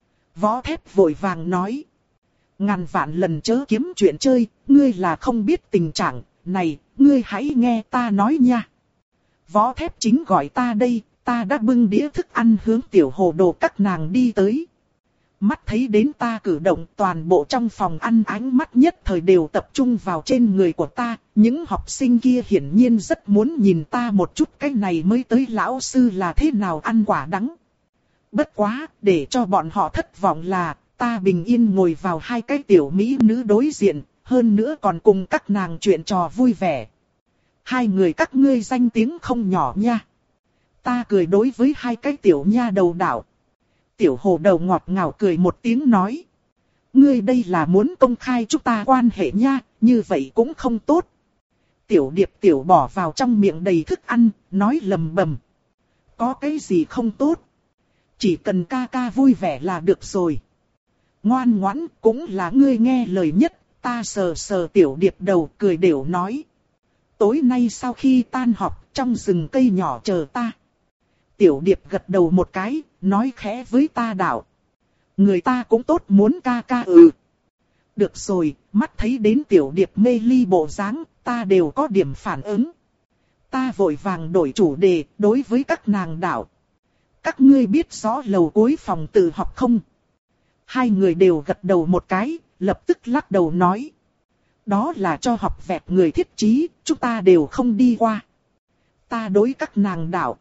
Võ Thép vội vàng nói: ngàn vạn lần chớ kiếm chuyện chơi, ngươi là không biết tình trạng, này, ngươi hãy nghe ta nói nha. Võ Thép chính gọi ta đây, ta đã bưng đĩa thức ăn hướng Tiểu Hồ Đồ các nàng đi tới. Mắt thấy đến ta cử động, toàn bộ trong phòng ăn ánh mắt nhất thời đều tập trung vào trên người của ta. Những học sinh kia hiển nhiên rất muốn nhìn ta một chút, cái này mới tới lão sư là thế nào ăn quả đắng. Bất quá, để cho bọn họ thất vọng là, ta bình yên ngồi vào hai cái tiểu mỹ nữ đối diện, hơn nữa còn cùng các nàng chuyện trò vui vẻ. Hai người các ngươi danh tiếng không nhỏ nha. Ta cười đối với hai cái tiểu nha đầu đảo. Tiểu hồ đầu ngọt ngào cười một tiếng nói. Ngươi đây là muốn công khai chúng ta quan hệ nha, như vậy cũng không tốt. Tiểu điệp tiểu bỏ vào trong miệng đầy thức ăn, nói lầm bầm. Có cái gì không tốt? Chỉ cần ca ca vui vẻ là được rồi. Ngoan ngoãn cũng là ngươi nghe lời nhất, ta sờ sờ tiểu điệp đầu cười đều nói. Tối nay sau khi tan học trong rừng cây nhỏ chờ ta. Tiểu điệp gật đầu một cái, nói khẽ với ta đạo. Người ta cũng tốt muốn ca ca ừ. Được rồi, mắt thấy đến tiểu điệp mê ly bộ dáng, ta đều có điểm phản ứng. Ta vội vàng đổi chủ đề, đối với các nàng đạo. Các ngươi biết rõ lầu cuối phòng tự học không? Hai người đều gật đầu một cái, lập tức lắc đầu nói. Đó là cho học vẹt người thiết trí, chúng ta đều không đi qua. Ta đối các nàng đạo.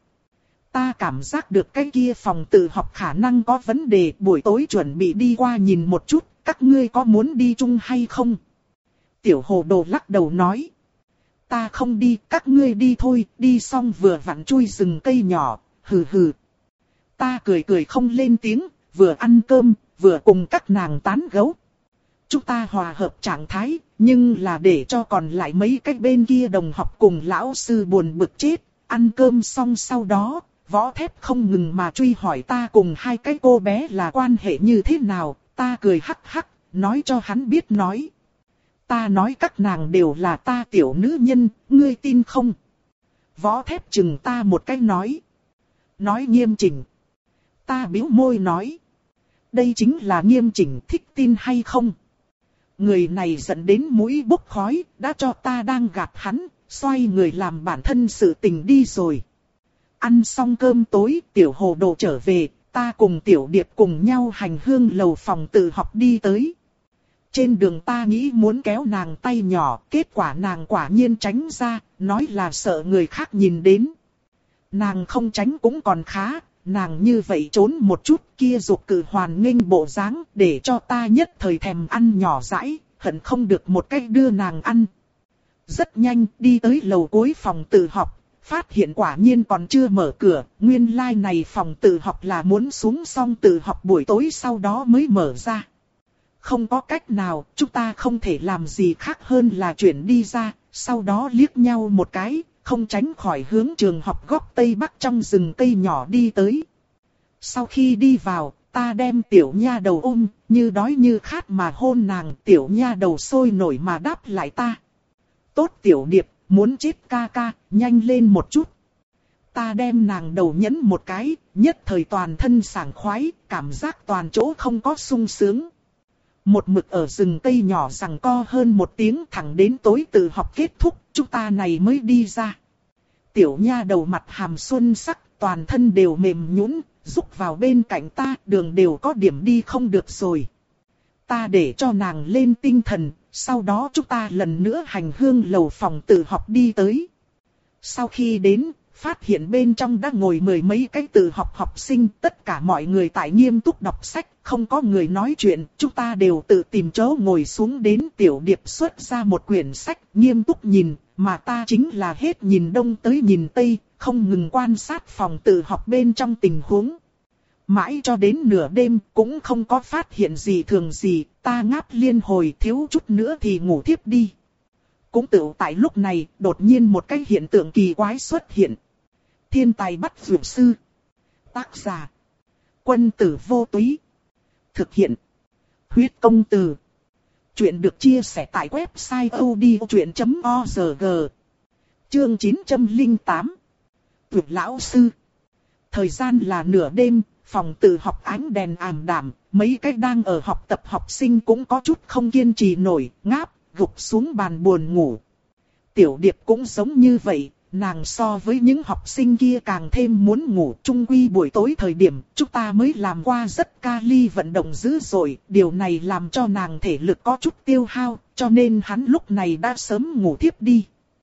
Ta cảm giác được cái kia phòng tự học khả năng có vấn đề, buổi tối chuẩn bị đi qua nhìn một chút, các ngươi có muốn đi chung hay không? Tiểu hồ đồ lắc đầu nói. Ta không đi, các ngươi đi thôi, đi xong vừa vặn chui rừng cây nhỏ, hừ hừ. Ta cười cười không lên tiếng, vừa ăn cơm, vừa cùng các nàng tán gẫu. Chúng ta hòa hợp trạng thái, nhưng là để cho còn lại mấy cái bên kia đồng học cùng lão sư buồn bực chết. Ăn cơm xong sau đó, Võ Thép không ngừng mà truy hỏi ta cùng hai cái cô bé là quan hệ như thế nào. Ta cười hắc hắc, nói cho hắn biết nói. Ta nói các nàng đều là ta tiểu nữ nhân, ngươi tin không? Võ Thép chừng ta một cái nói. Nói nghiêm chỉnh. Ta bĩu môi nói. Đây chính là nghiêm chỉnh, thích tin hay không? Người này dẫn đến mũi bốc khói, đã cho ta đang gạt hắn, xoay người làm bản thân sự tình đi rồi. Ăn xong cơm tối, tiểu hồ đồ trở về, ta cùng tiểu điệp cùng nhau hành hương lầu phòng tự học đi tới. Trên đường ta nghĩ muốn kéo nàng tay nhỏ, kết quả nàng quả nhiên tránh ra, nói là sợ người khác nhìn đến. Nàng không tránh cũng còn khá, nàng như vậy trốn một chút kia dục cử hoàn nghênh bộ dáng để cho ta nhất thời thèm ăn nhỏ dãi, hận không được một cách đưa nàng ăn. Rất nhanh đi tới lầu cuối phòng tự học, phát hiện quả nhiên còn chưa mở cửa, nguyên lai like này phòng tự học là muốn xuống xong tự học buổi tối sau đó mới mở ra. Không có cách nào, chúng ta không thể làm gì khác hơn là chuyển đi ra, sau đó liếc nhau một cái, không tránh khỏi hướng trường học góc tây bắc trong rừng cây nhỏ đi tới. Sau khi đi vào, ta đem tiểu nha đầu ôm, như đói như khát mà hôn nàng, tiểu nha đầu sôi nổi mà đáp lại ta. Tốt tiểu điệp, muốn chết ca ca, nhanh lên một chút. Ta đem nàng đầu nhấn một cái, nhất thời toàn thân sảng khoái, cảm giác toàn chỗ không có sung sướng. Một mực ở rừng cây nhỏ giằng co hơn một tiếng thẳng đến tối tự học kết thúc, chúng ta này mới đi ra. Tiểu nha đầu mặt hàm xuân sắc, toàn thân đều mềm nhũn, rúc vào bên cạnh ta, đường đều có điểm đi không được rồi. Ta để cho nàng lên tinh thần, sau đó chúng ta lần nữa hành hương lầu phòng tự học đi tới. Sau khi đến, phát hiện bên trong đã ngồi mười mấy cái tự học học sinh, tất cả mọi người tại nghiêm túc đọc sách, không có người nói chuyện, chúng ta đều tự tìm chỗ ngồi xuống đến. Tiểu điệp xuất ra một quyển sách, nghiêm túc nhìn, mà ta chính là hết nhìn đông tới nhìn tây, không ngừng quan sát phòng tự học bên trong tình huống. Mãi cho đến nửa đêm cũng không có phát hiện gì thường gì, ta ngáp liên hồi thiếu chút nữa thì ngủ thiếp đi. Cũng tự tại lúc này, đột nhiên một cái hiện tượng kỳ quái xuất hiện. Thiên tài bắt dược sư. Tác giả. Quân tử vô túy. Thực hiện. Huyết công từ. Chuyện được chia sẻ tại website odchuyện chấm org. Chương chín trăm lẻ tám. Tuyệt lão sư. Thời gian là nửa đêm, phòng tự học ánh đèn ảm đạm, mấy cái đang ở học tập học sinh cũng có chút không kiên trì nổi, ngáp, gục xuống bàn buồn ngủ. Tiểu điệp cũng giống như vậy, nàng so với những học sinh kia càng thêm muốn ngủ. Trung quy buổi tối thời điểm, chúng ta mới làm qua rất kali vận động dữ dội, điều này làm cho nàng thể lực có chút tiêu hao, cho nên hắn lúc này đã sớm ngủ thiếp đi.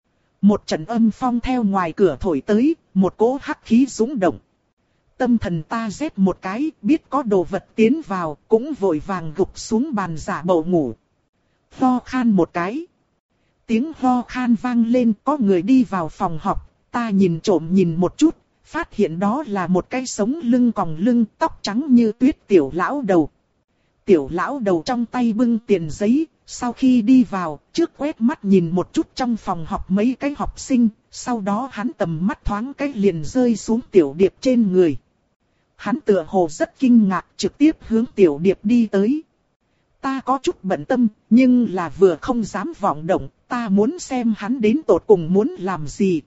Một trận âm phong theo ngoài cửa thổi tới, một cỗ hắc khí dũng động. Tâm thần ta rét một cái, biết có đồ vật tiến vào, cũng vội vàng gục xuống bàn giả bộ ngủ. ho khan một cái. Tiếng ho khan vang lên, có người đi vào phòng họp, ta nhìn trộm nhìn một chút, phát hiện đó là một cái sống lưng còng lưng, tóc trắng như tuyết tiểu lão đầu. Tiểu lão đầu trong tay bưng tiền giấy, sau khi đi vào, trước quét mắt nhìn một chút trong phòng học mấy cái học sinh, sau đó hắn tầm mắt thoáng cái liền rơi xuống Tiểu Điệp trên người. Hắn tựa hồ rất kinh ngạc, trực tiếp hướng Tiểu Điệp đi tới. Ta có chút bận tâm, nhưng là vừa không dám vọng động, ta muốn xem hắn đến tột cùng muốn làm gì.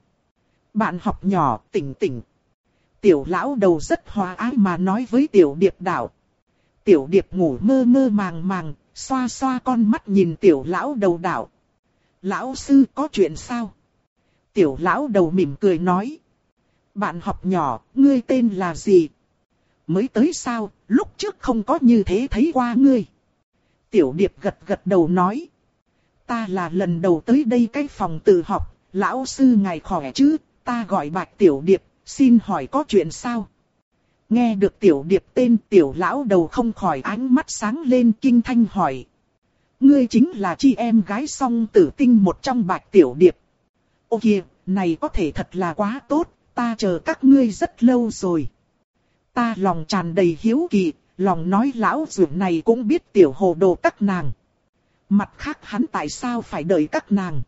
Bạn học nhỏ, tỉnh tỉnh. Tiểu lão đầu rất hòa ái mà nói với Tiểu Điệp đạo. Tiểu Điệp ngủ mơ mơ màng màng, xoa xoa con mắt nhìn tiểu lão đầu đạo. Lão sư có chuyện sao? Tiểu lão đầu mỉm cười nói. Bạn học nhỏ, ngươi tên là gì? Mới tới sao, lúc trước không có như thế thấy qua ngươi. Tiểu Điệp gật gật đầu nói. Ta là lần đầu tới đây cái phòng tự học, lão sư ngài khỏe chứ, ta gọi Bạch Tiểu Điệp, xin hỏi có chuyện sao? Nghe được Tiểu Điệp tên, tiểu lão đầu không khỏi ánh mắt sáng lên kinh thanh hỏi. Ngươi chính là chị em gái song tử tinh một trong Bạch Tiểu Điệp. Ô kìa, này có thể thật là quá tốt, ta chờ các ngươi rất lâu rồi. Ta lòng tràn đầy hiếu kỳ, lòng nói lão dưỡng này cũng biết tiểu hồ đồ các nàng. Mặt khác hắn tại sao phải đợi các nàng?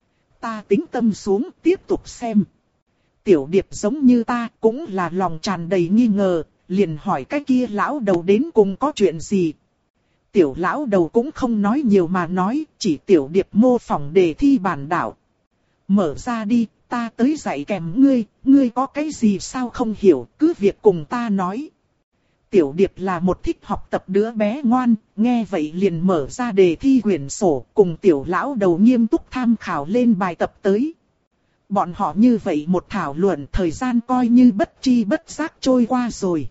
Ta tính tâm xuống tiếp tục xem. Tiểu Điệp giống như ta cũng là lòng tràn đầy nghi ngờ, liền hỏi cái kia lão đầu đến cùng có chuyện gì. Tiểu lão đầu cũng không nói nhiều mà nói, chỉ Tiểu Điệp mô phỏng đề thi bản đảo. Mở ra đi, ta tới dạy kèm ngươi, ngươi có cái gì sao không hiểu, cứ việc cùng ta nói. Tiểu Điệp là một thích học tập đứa bé ngoan, nghe vậy liền mở ra đề thi quyển sổ, cùng tiểu lão đầu nghiêm túc tham khảo lên bài tập tới. Bọn họ như vậy một thảo luận, thời gian coi như bất tri bất giác trôi qua rồi.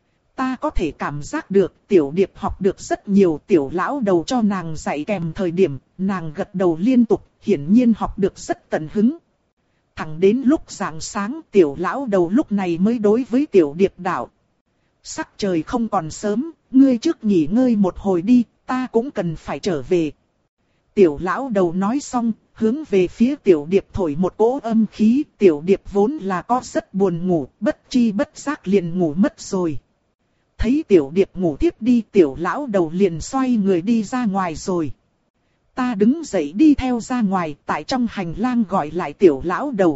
Ta có thể cảm giác được Tiểu Điệp học được rất nhiều, tiểu lão đầu cho nàng dạy kèm thời điểm, nàng gật đầu liên tục, hiển nhiên học được rất tận hứng. Thẳng đến lúc rạng sáng, tiểu lão đầu lúc này mới đối với Tiểu Điệp đạo. Sắc trời không còn sớm, ngươi trước nghỉ ngơi một hồi đi, ta cũng cần phải trở về. Tiểu lão đầu nói xong, hướng về phía Tiểu Điệp thổi một cỗ âm khí, Tiểu Điệp vốn là có rất buồn ngủ, bất tri bất giác liền ngủ mất rồi. Thấy Tiểu Điệp ngủ tiếp đi, tiểu lão đầu liền xoay người đi ra ngoài rồi. Ta đứng dậy đi theo ra ngoài, tại trong hành lang gọi lại tiểu lão đầu.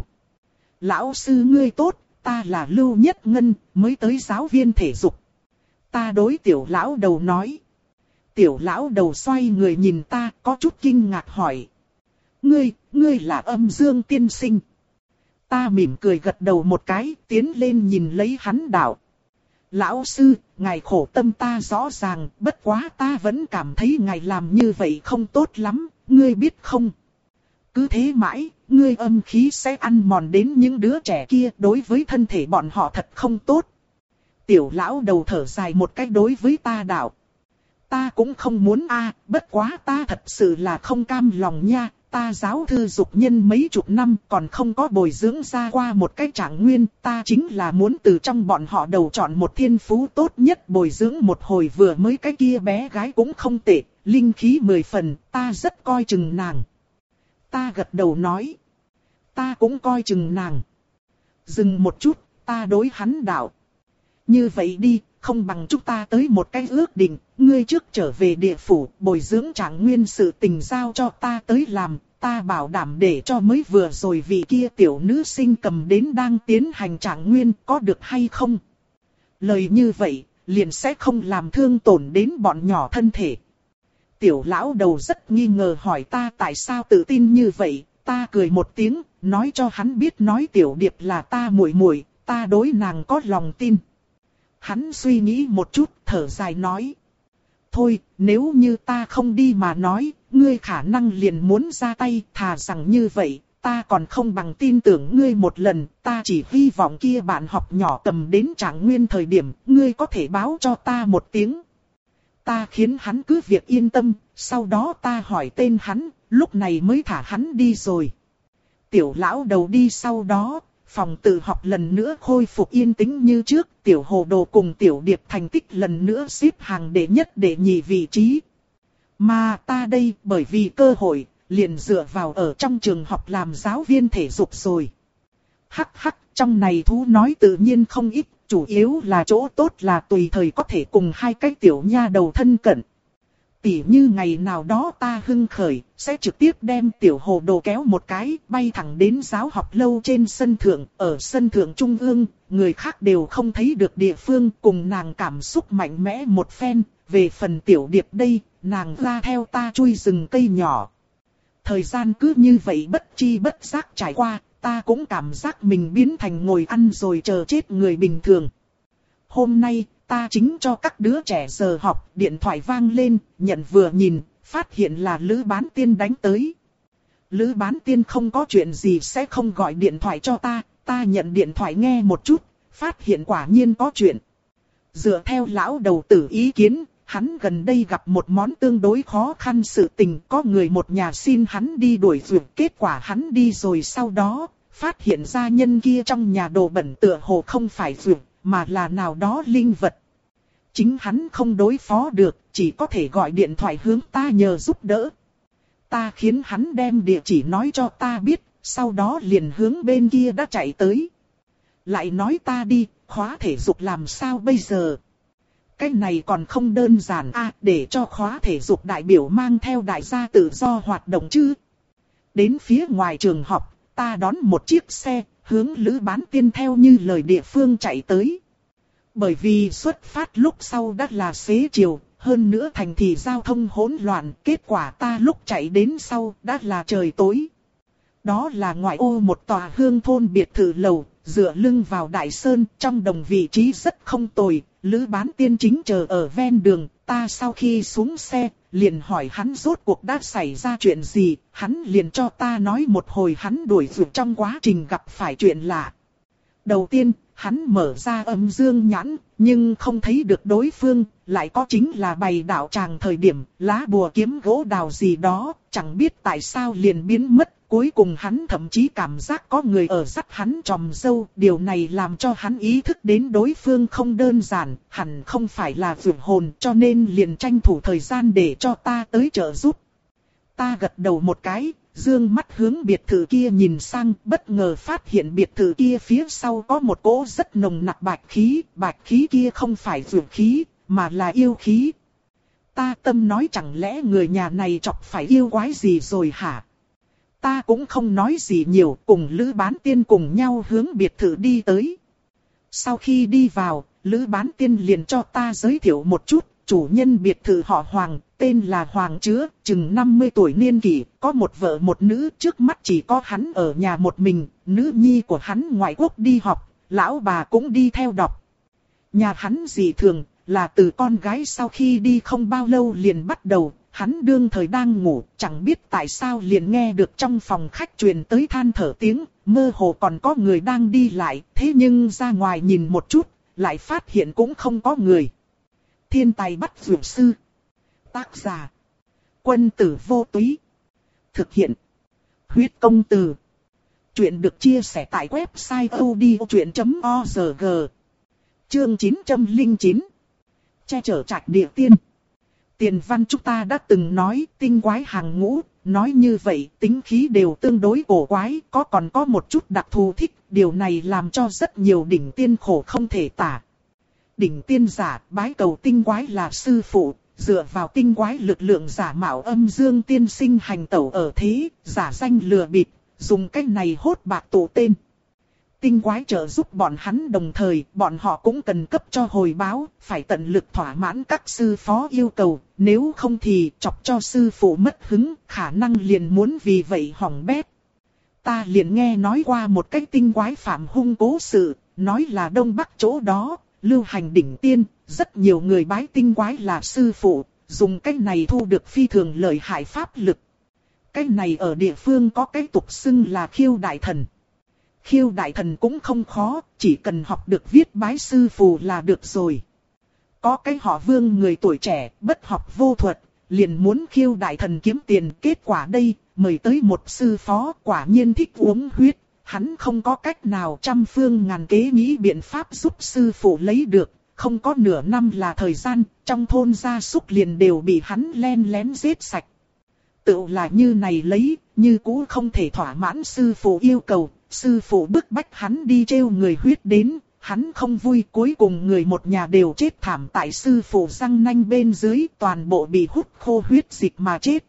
Lão sư ngươi tốt, ta là Lưu Nhất Ngân, mới tới giáo viên thể dục. Ta đối tiểu lão đầu nói. Tiểu lão đầu xoay người nhìn ta, có chút kinh ngạc hỏi. Ngươi, ngươi là Âm Dương tiên sinh. Ta mỉm cười gật đầu một cái, tiến lên nhìn lấy hắn đạo. Lão sư, ngài khổ tâm ta rõ ràng, bất quá ta vẫn cảm thấy ngài làm như vậy không tốt lắm, ngươi biết không? Cứ thế mãi, ngươi âm khí sẽ ăn mòn đến những đứa trẻ kia, đối với thân thể bọn họ thật không tốt. Tiểu lão đầu thở dài một cách đối với ta đạo. Ta cũng không muốn a, bất quá ta thật sự là không cam lòng nha. Ta giáo thư dục nhân mấy chục năm còn không có bồi dưỡng ra qua một cái trạng nguyên, ta chính là muốn từ trong bọn họ đầu chọn một thiên phú tốt nhất bồi dưỡng một hồi, vừa mới cái kia bé gái cũng không tệ, linh khí mười phần, ta rất coi chừng nàng. Ta gật đầu nói, ta cũng coi chừng nàng. Dừng một chút, ta đối hắn đạo. Như vậy đi, không bằng chúng ta tới một cái ước định, ngươi trước trở về địa phủ, bồi dưỡng trạng nguyên sự tình giao cho ta tới làm, ta bảo đảm để cho mới vừa rồi vị kia tiểu nữ sinh cầm đến đang tiến hành trạng nguyên, có được hay không? Lời như vậy, liền sẽ không làm thương tổn đến bọn nhỏ thân thể. Tiểu lão đầu rất nghi ngờ hỏi ta tại sao tự tin như vậy, ta cười một tiếng, nói cho hắn biết nói Tiểu Điệp là ta muội muội, ta đối nàng có lòng tin. Hắn suy nghĩ một chút, thở dài nói. Thôi, nếu như ta không đi mà nói, ngươi khả năng liền muốn ra tay, thà rằng như vậy, ta còn không bằng tin tưởng ngươi một lần, ta chỉ hy vọng kia bạn học nhỏ cầm đến trạng nguyên thời điểm, ngươi có thể báo cho ta một tiếng. Ta khiến hắn cứ việc yên tâm, sau đó ta hỏi tên hắn, lúc này mới thả hắn đi rồi. Tiểu lão đầu đi sau đó. Phòng tự học lần nữa khôi phục yên tĩnh như trước, tiểu hồ đồ cùng Tiểu Điệp thành tích lần nữa xếp hàng đệ nhất đệ nhì vị trí. Mà ta đây bởi vì cơ hội, liền dựa vào ở trong trường học làm giáo viên thể dục rồi. Hắc hắc, trong này thú nói tự nhiên không ít, chủ yếu là chỗ tốt là tùy thời có thể cùng hai cái tiểu nha đầu thân cận. Tỉ như ngày nào đó ta hưng khởi, sẽ trực tiếp đem tiểu hồ đồ kéo một cái, bay thẳng đến giáo học lâu trên sân thượng, ở sân thượng trung ương, người khác đều không thấy được địa phương, cùng nàng cảm xúc mạnh mẽ một phen. Về phần tiểu điệp đây, nàng ra theo ta chui rừng cây nhỏ. Thời gian cứ như vậy bất chi bất giác trải qua, ta cũng cảm giác mình biến thành ngồi ăn rồi chờ chết người bình thường. Hôm nay, ta chính cho các đứa trẻ giờ học, điện thoại vang lên, nhận vừa nhìn, phát hiện là Lữ Bán Tiên đánh tới. Lữ Bán Tiên không có chuyện gì sẽ không gọi điện thoại cho ta, ta nhận điện thoại nghe một chút, phát hiện quả nhiên có chuyện. Dựa theo lão đầu tử ý kiến, hắn gần đây gặp một món tương đối khó khăn sự tình, có người một nhà xin hắn đi đuổi ruột, kết quả hắn đi rồi sau đó, phát hiện ra nhân kia trong nhà đồ bẩn tựa hồ không phải ruột, mà là nào đó linh vật. Chính hắn không đối phó được, chỉ có thể gọi điện thoại hướng ta nhờ giúp đỡ. Ta khiến hắn đem địa chỉ nói cho ta biết, sau đó liền hướng bên kia đã chạy tới. Lại nói ta đi, khóa thể dục làm sao bây giờ? Cái này còn không đơn giản a, à, để cho khóa thể dục đại biểu mang theo đại gia tự do hoạt động chứ. Đến phía ngoài trường học, ta đón một chiếc xe, hướng Lữ Bán Tiên theo như lời địa phương chạy tới. Bởi vì xuất phát lúc sau đã là xế chiều, hơn nữa thành thị giao thông hỗn loạn, kết quả ta lúc chạy đến sau đã là trời tối. Đó là ngoại ô một tòa hương thôn biệt thự lầu, dựa lưng vào đại sơn, trong đồng vị trí rất không tồi. Lữ Bán Tiên chính chờ ở ven đường, ta sau khi xuống xe, liền hỏi hắn rốt cuộc đã xảy ra chuyện gì, hắn liền cho ta nói một hồi hắn đuổi ruột trong quá trình gặp phải chuyện lạ. Đầu tiên, hắn mở ra âm dương nhãn, nhưng không thấy được đối phương, lại có chính là bày đạo tràng thời điểm, lá bùa kiếm gỗ đào gì đó, chẳng biết tại sao liền biến mất. Cuối cùng hắn thậm chí cảm giác có người ở dắt hắn tròm dâu, điều này làm cho hắn ý thức đến đối phương không đơn giản, hẳn không phải là vượt hồn, cho nên liền tranh thủ thời gian để cho ta tới trợ giúp. Ta gật đầu một cái, dương mắt hướng biệt thự kia nhìn sang, bất ngờ phát hiện biệt thự kia phía sau có một cỗ rất nồng nặc bạch khí, bạch khí kia không phải vượt khí, mà là yêu khí. Ta tâm nói chẳng lẽ người nhà này chọc phải yêu quái gì rồi hả? Ta cũng không nói gì nhiều, cùng Lữ Bán Tiên cùng nhau hướng biệt thự đi tới. Sau khi đi vào, Lữ Bán Tiên liền cho ta giới thiệu một chút, chủ nhân biệt thự họ Hoàng, tên là Hoàng Chứa, chừng năm mươi tuổi niên kỷ, có một vợ một nữ, trước mắt chỉ có hắn ở nhà một mình, nữ nhi của hắn ngoại quốc đi học, lão bà cũng đi theo đọc. Nhà hắn dị thường, là từ con gái sau khi đi không bao lâu liền bắt đầu. Hắn đương thời đang ngủ, chẳng biết tại sao liền nghe được trong phòng khách truyền tới than thở tiếng, mơ hồ còn có người đang đi lại, thế nhưng ra ngoài nhìn một chút, lại phát hiện cũng không có người. Thiên tài bắt dược sư. Tác giả. Quân tử vô túy. Thực hiện. Huyết công từ. Chuyện được chia sẻ tại website odchuyện chấm org. Chương chín trăm lẻ chín. Che chở trạch địa tiên. Tiền văn chúng ta đã từng nói tinh quái hàng ngũ, nói như vậy tính khí đều tương đối cổ quái, có còn có một chút đặc thù thích, điều này làm cho rất nhiều đỉnh tiên khổ không thể tả. Đỉnh tiên giả bái cầu tinh quái là sư phụ, dựa vào tinh quái lực lượng giả mạo âm dương tiên sinh hành tẩu ở thế, giả danh lừa bịp, dùng cách này hốt bạc tụ tên. Tinh quái trợ giúp bọn hắn đồng thời, bọn họ cũng cần cấp cho hồi báo, phải tận lực thỏa mãn các sư phó yêu cầu, nếu không thì chọc cho sư phụ mất hứng, khả năng liền muốn vì vậy hỏng bét. Ta liền nghe nói qua một cái tinh quái phạm hung cố sự, nói là Đông Bắc chỗ đó, lưu hành đỉnh tiên, rất nhiều người bái tinh quái là sư phụ, dùng cách này thu được phi thường lợi hại pháp lực. Cái này ở địa phương có cái tục xưng là khiêu đại thần. Khiêu đại thần cũng không khó, chỉ cần học được viết bái sư phù là được rồi. Có cái họ Vương người tuổi trẻ, bất học vô thuật, liền muốn khiêu đại thần kiếm tiền. Kết quả đây, mời tới một sư phó, quả nhiên thích uống huyết. Hắn không có cách nào trăm phương ngàn kế nghĩ biện pháp giúp sư phụ lấy được. không có nửa năm là thời gian, trong thôn gia súc liền đều bị hắn len lén giết sạch. Tự là như này lấy, như cũ không thể thỏa mãn sư phụ yêu cầu, sư phụ bức bách hắn đi trêu người huyết đến, hắn không vui, cuối cùng người một nhà đều chết thảm tại sư phụ răng nanh bên dưới, toàn bộ bị hút khô huyết dịch mà chết.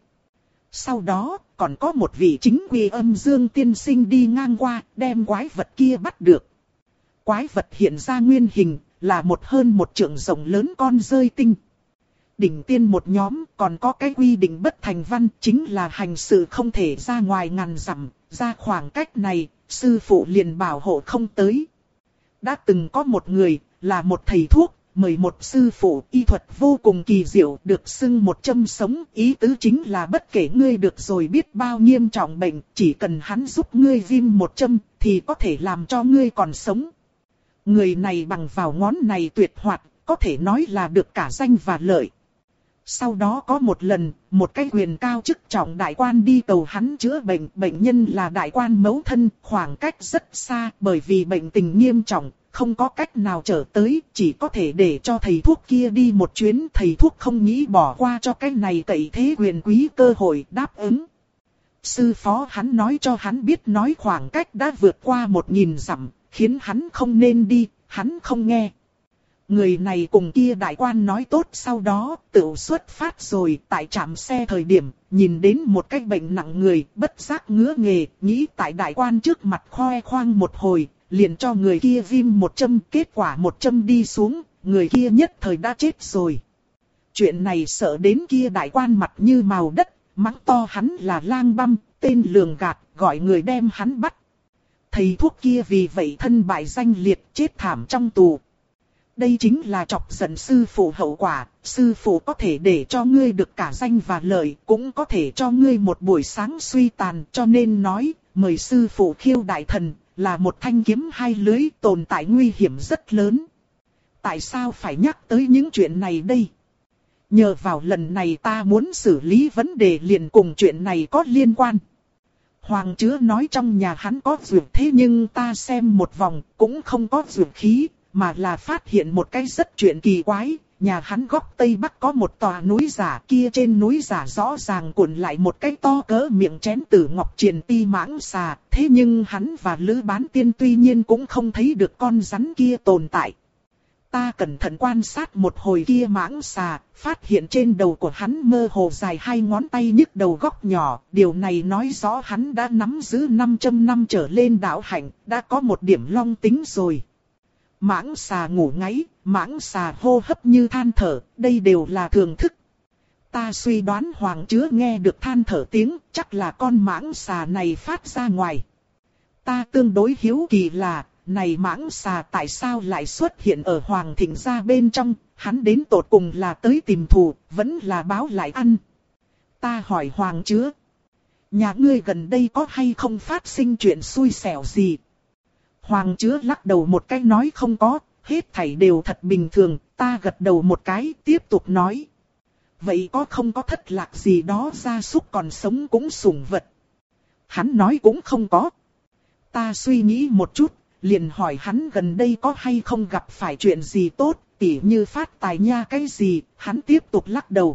Sau đó, còn có một vị chính quy âm dương tiên sinh đi ngang qua, đem quái vật kia bắt được. Quái vật hiện ra nguyên hình, là một hơn một trượng rộng lớn con rơi tinh. Đỉnh tiên một nhóm, còn có cái quy định bất thành văn, chính là hành sự không thể ra ngoài ngàn dặm, ra khoảng cách này, sư phụ liền bảo hộ không tới. Đã từng có một người, là một thầy thuốc, mời một sư phụ, y thuật vô cùng kỳ diệu, được xưng một châm sống, ý tứ chính là bất kể ngươi được rồi biết bao nghiêm trọng bệnh, chỉ cần hắn giúp ngươi viêm một châm, thì có thể làm cho ngươi còn sống. Người này bằng vào ngón này tuyệt hoạt, có thể nói là được cả danh và lợi. Sau đó có một lần, một cái quyền cao chức trọng đại quan đi cầu hắn chữa bệnh, bệnh nhân là đại quan mẫu thân, khoảng cách rất xa, bởi vì bệnh tình nghiêm trọng, không có cách nào trở tới, chỉ có thể để cho thầy thuốc kia đi một chuyến. Thầy thuốc không nghĩ bỏ qua cho cái này cậy thế quyền quý cơ hội, đáp ứng. Sư phó hắn nói cho hắn biết nói khoảng cách đã vượt qua một nghìn dặm, khiến hắn không nên đi, hắn không nghe. Người này cùng kia đại quan nói tốt, sau đó tự xuất phát rồi. Tại trạm xe thời điểm, nhìn đến một cái bệnh nặng người, bất giác ngứa nghề, nghĩ tại đại quan trước mặt khoe khoang một hồi, liền cho người kia viêm một châm. Kết quả một châm đi xuống, người kia nhất thời đã chết rồi. Chuyện này sợ đến kia đại quan mặt như màu đất, mắng to hắn là lang băm, tên lường gạt, gọi người đem hắn bắt. Thầy thuốc kia vì vậy thân bại danh liệt, chết thảm trong tù. Đây chính là chọc giận sư phụ hậu quả, sư phụ có thể để cho ngươi được cả danh và lợi, cũng có thể cho ngươi một buổi sáng suy tàn, cho nên nói, mời sư phụ khiêu đại thần, là một thanh kiếm hai lưới, tồn tại nguy hiểm rất lớn. Tại sao phải nhắc tới những chuyện này đây? Nhờ vào lần này ta muốn xử lý vấn đề liền cùng chuyện này có liên quan. Hoàng Chứa nói trong nhà hắn có dược, thế nhưng ta xem một vòng cũng không có dược khí, mà là phát hiện một cái rất chuyện kỳ quái. Nhà hắn góc Tây Bắc có một tòa núi giả, kia trên núi giả rõ ràng cuộn lại một cái to cỡ miệng chén tử ngọc triền ti mãng xà. Thế nhưng hắn và Lữ Bán Tiên tuy nhiên cũng không thấy được con rắn kia tồn tại. Ta cẩn thận quan sát một hồi kia mãng xà, phát hiện trên đầu của hắn mơ hồ dài hai ngón tay nhức đầu góc nhỏ. Điều này nói rõ hắn đã nắm giữ năm trăm năm trở lên đạo hạnh, đã có một điểm long tính rồi. Mãng xà ngủ ngáy, mãng xà hô hấp như than thở, đây đều là thường thức. Ta suy đoán Hoàng Chứa nghe được than thở tiếng, chắc là con mãng xà này phát ra ngoài. Ta tương đối hiếu kỳ là, này mãng xà tại sao lại xuất hiện ở Hoàng Thịnh gia bên trong, hắn đến tột cùng là tới tìm thù, vẫn là báo lại ăn. Ta hỏi Hoàng Chứa, nhà ngươi gần đây có hay không phát sinh chuyện xui xẻo gì? Hoàng Chứa lắc đầu một cái nói không có, hết thảy đều thật bình thường. Ta gật đầu một cái, tiếp tục nói. Vậy có không có thất lạc gì đó, gia súc còn sống cũng sủng vật? Hắn nói cũng không có. Ta suy nghĩ một chút, liền hỏi hắn gần đây có hay không gặp phải chuyện gì tốt, tỉ như phát tài nha cái gì. Hắn tiếp tục lắc đầu.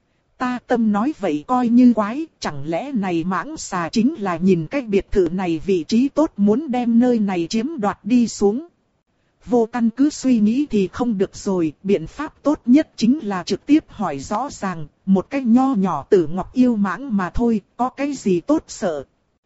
Ta tâm nói vậy coi như quái, chẳng lẽ này mãng xà chính là nhìn cái biệt thự này vị trí tốt muốn đem nơi này chiếm đoạt đi xuống. Vô căn cứ suy nghĩ thì không được rồi, biện pháp tốt nhất chính là trực tiếp hỏi rõ ràng, một cái nho nhỏ tử ngọc yêu mãng mà thôi, có cái gì tốt sợ.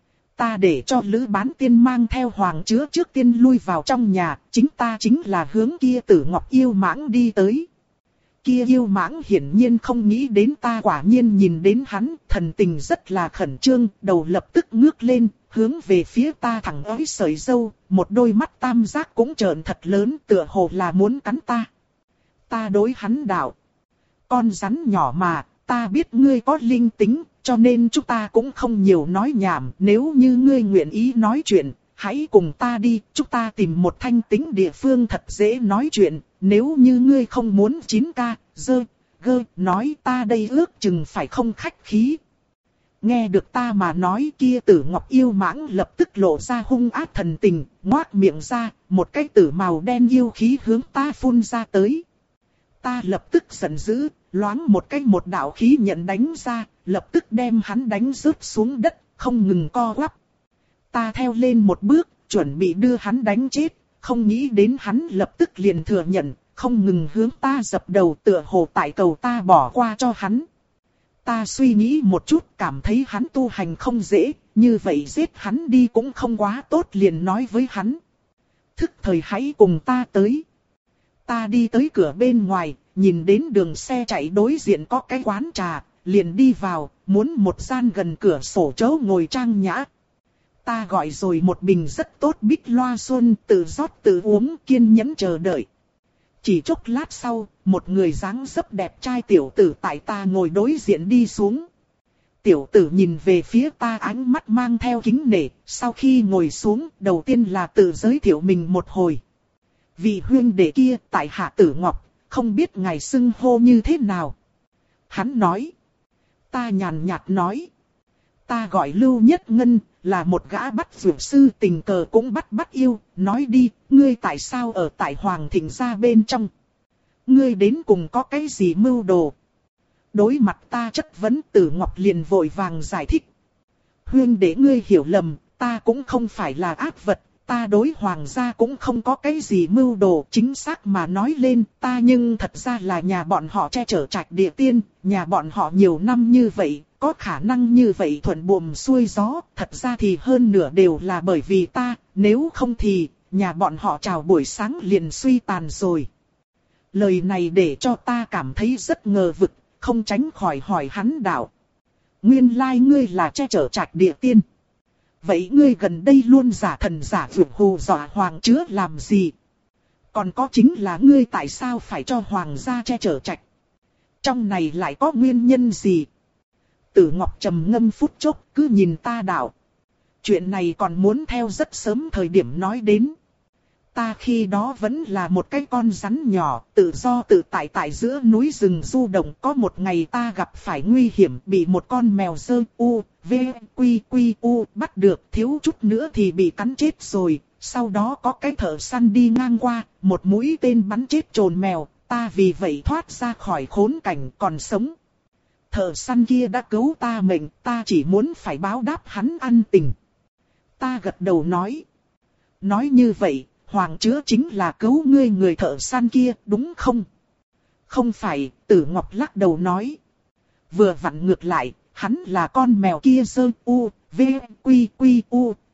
Ta để cho Lữ Bán Tiên mang theo Hoàng Chứa trước tiên lui vào trong nhà, chính ta chính là hướng kia tử ngọc yêu mãng đi tới. Kia yêu mãng hiển nhiên không nghĩ đến ta, quả nhiên nhìn đến hắn, thần tình rất là khẩn trương, đầu lập tức ngước lên, hướng về phía ta thẳng ới sợi râu, một đôi mắt tam giác cũng trợn thật lớn, tựa hồ là muốn cắn ta. Ta đối hắn đạo, con rắn nhỏ mà, ta biết ngươi có linh tính, cho nên chúng ta cũng không nhiều nói nhảm, nếu như ngươi nguyện ý nói chuyện, hãy cùng ta đi, chúng ta tìm một thanh tĩnh địa phương thật dễ nói chuyện. Nếu như ngươi không muốn chín ca, dơ, gơ, nói ta đây ước chừng phải không khách khí. Nghe được ta mà nói, kia Tử Ngọc yêu mãng lập tức lộ ra hung ác thần tình, ngoác miệng ra, một cái tử màu đen yêu khí hướng ta phun ra tới. Ta lập tức giận dữ, loáng một cái một đạo khí nhận đánh ra, lập tức đem hắn đánh rớt xuống đất, không ngừng co quắp. Ta theo lên một bước, chuẩn bị đưa hắn đánh chết, không nghĩ đến hắn lập tức liền thừa nhận, không ngừng hướng ta dập đầu, tựa hồ tại cầu ta bỏ qua cho hắn. Ta suy nghĩ một chút, cảm thấy hắn tu hành không dễ, như vậy giết hắn đi cũng không quá tốt, liền nói với hắn. Thức thời hãy cùng ta tới. Ta đi tới cửa bên ngoài, nhìn đến đường xe chạy đối diện có cái quán trà, liền đi vào, muốn một gian gần cửa sổ chỗ ngồi trang nhã. Ta gọi rồi một bình rất tốt bích loa xuân, tự rót tự uống, kiên nhẫn chờ đợi. Chỉ chốc lát sau, một người dáng dấp đẹp trai tiểu tử tại ta ngồi đối diện đi xuống. Tiểu tử nhìn về phía ta, ánh mắt mang theo kính nể, sau khi ngồi xuống, đầu tiên là tự giới thiệu mình một hồi. Vị huynh đệ kia, tại hạ Tử Ngọc, không biết ngài xưng hô như thế nào. Hắn nói. Ta nhàn nhạt nói. Ta gọi Lưu Nhất Ngân, là một gã bắt dược sư, tình cờ cũng bắt bắt yêu, nói đi, ngươi tại sao ở tại Hoàng Thịnh gia bên trong? Ngươi đến cùng có cái gì mưu đồ? Đối mặt ta chất vấn, Tử Ngọc liền vội vàng giải thích. Huynh đệ ngươi hiểu lầm, ta cũng không phải là ác vật, ta đối hoàng gia cũng không có cái gì mưu đồ, chính xác mà nói lên, ta nhưng thật ra là nhà bọn họ che chở Trạch Địa Tiên, nhà bọn họ nhiều năm như vậy, có khả năng như vậy thuận buồm xuôi gió, thật ra thì hơn nửa đều là bởi vì ta, nếu không thì, nhà bọn họ chào buổi sáng liền suy tàn rồi. Lời này để cho ta cảm thấy rất ngờ vực, không tránh khỏi hỏi hắn đạo. Nguyên lai ngươi là che chở Trạch Địa Tiên. Vậy ngươi gần đây luôn giả thần giả vượt hù dọa hoàng chứa làm gì? Còn có chính là ngươi tại sao phải cho hoàng gia che chở Trạch? Trong này lại có nguyên nhân gì? Tử Ngọc trầm ngâm phút chốc, cứ nhìn ta đạo. Chuyện này còn muốn theo rất sớm thời điểm nói đến. Ta khi đó vẫn là một cái con rắn nhỏ, tự do tự tại tại giữa núi rừng du động. Có một ngày ta gặp phải nguy hiểm, bị một con mèo dơ u, v, quy quy u bắt được, thiếu chút nữa thì bị cắn chết rồi. Sau đó có cái thợ săn đi ngang qua, một mũi tên bắn chết trồn mèo, ta vì vậy thoát ra khỏi khốn cảnh còn sống. Thợ săn kia đã cứu ta mệnh, ta chỉ muốn phải báo đáp hắn ân tình. Ta gật đầu nói. Nói như vậy, Hoàng chứa chính là cứu ngươi người thợ săn kia, đúng không? Không phải, Tử Ngọc lắc đầu nói. Vừa vặn ngược lại, hắn là con mèo kia dơ u, v, quy quy u,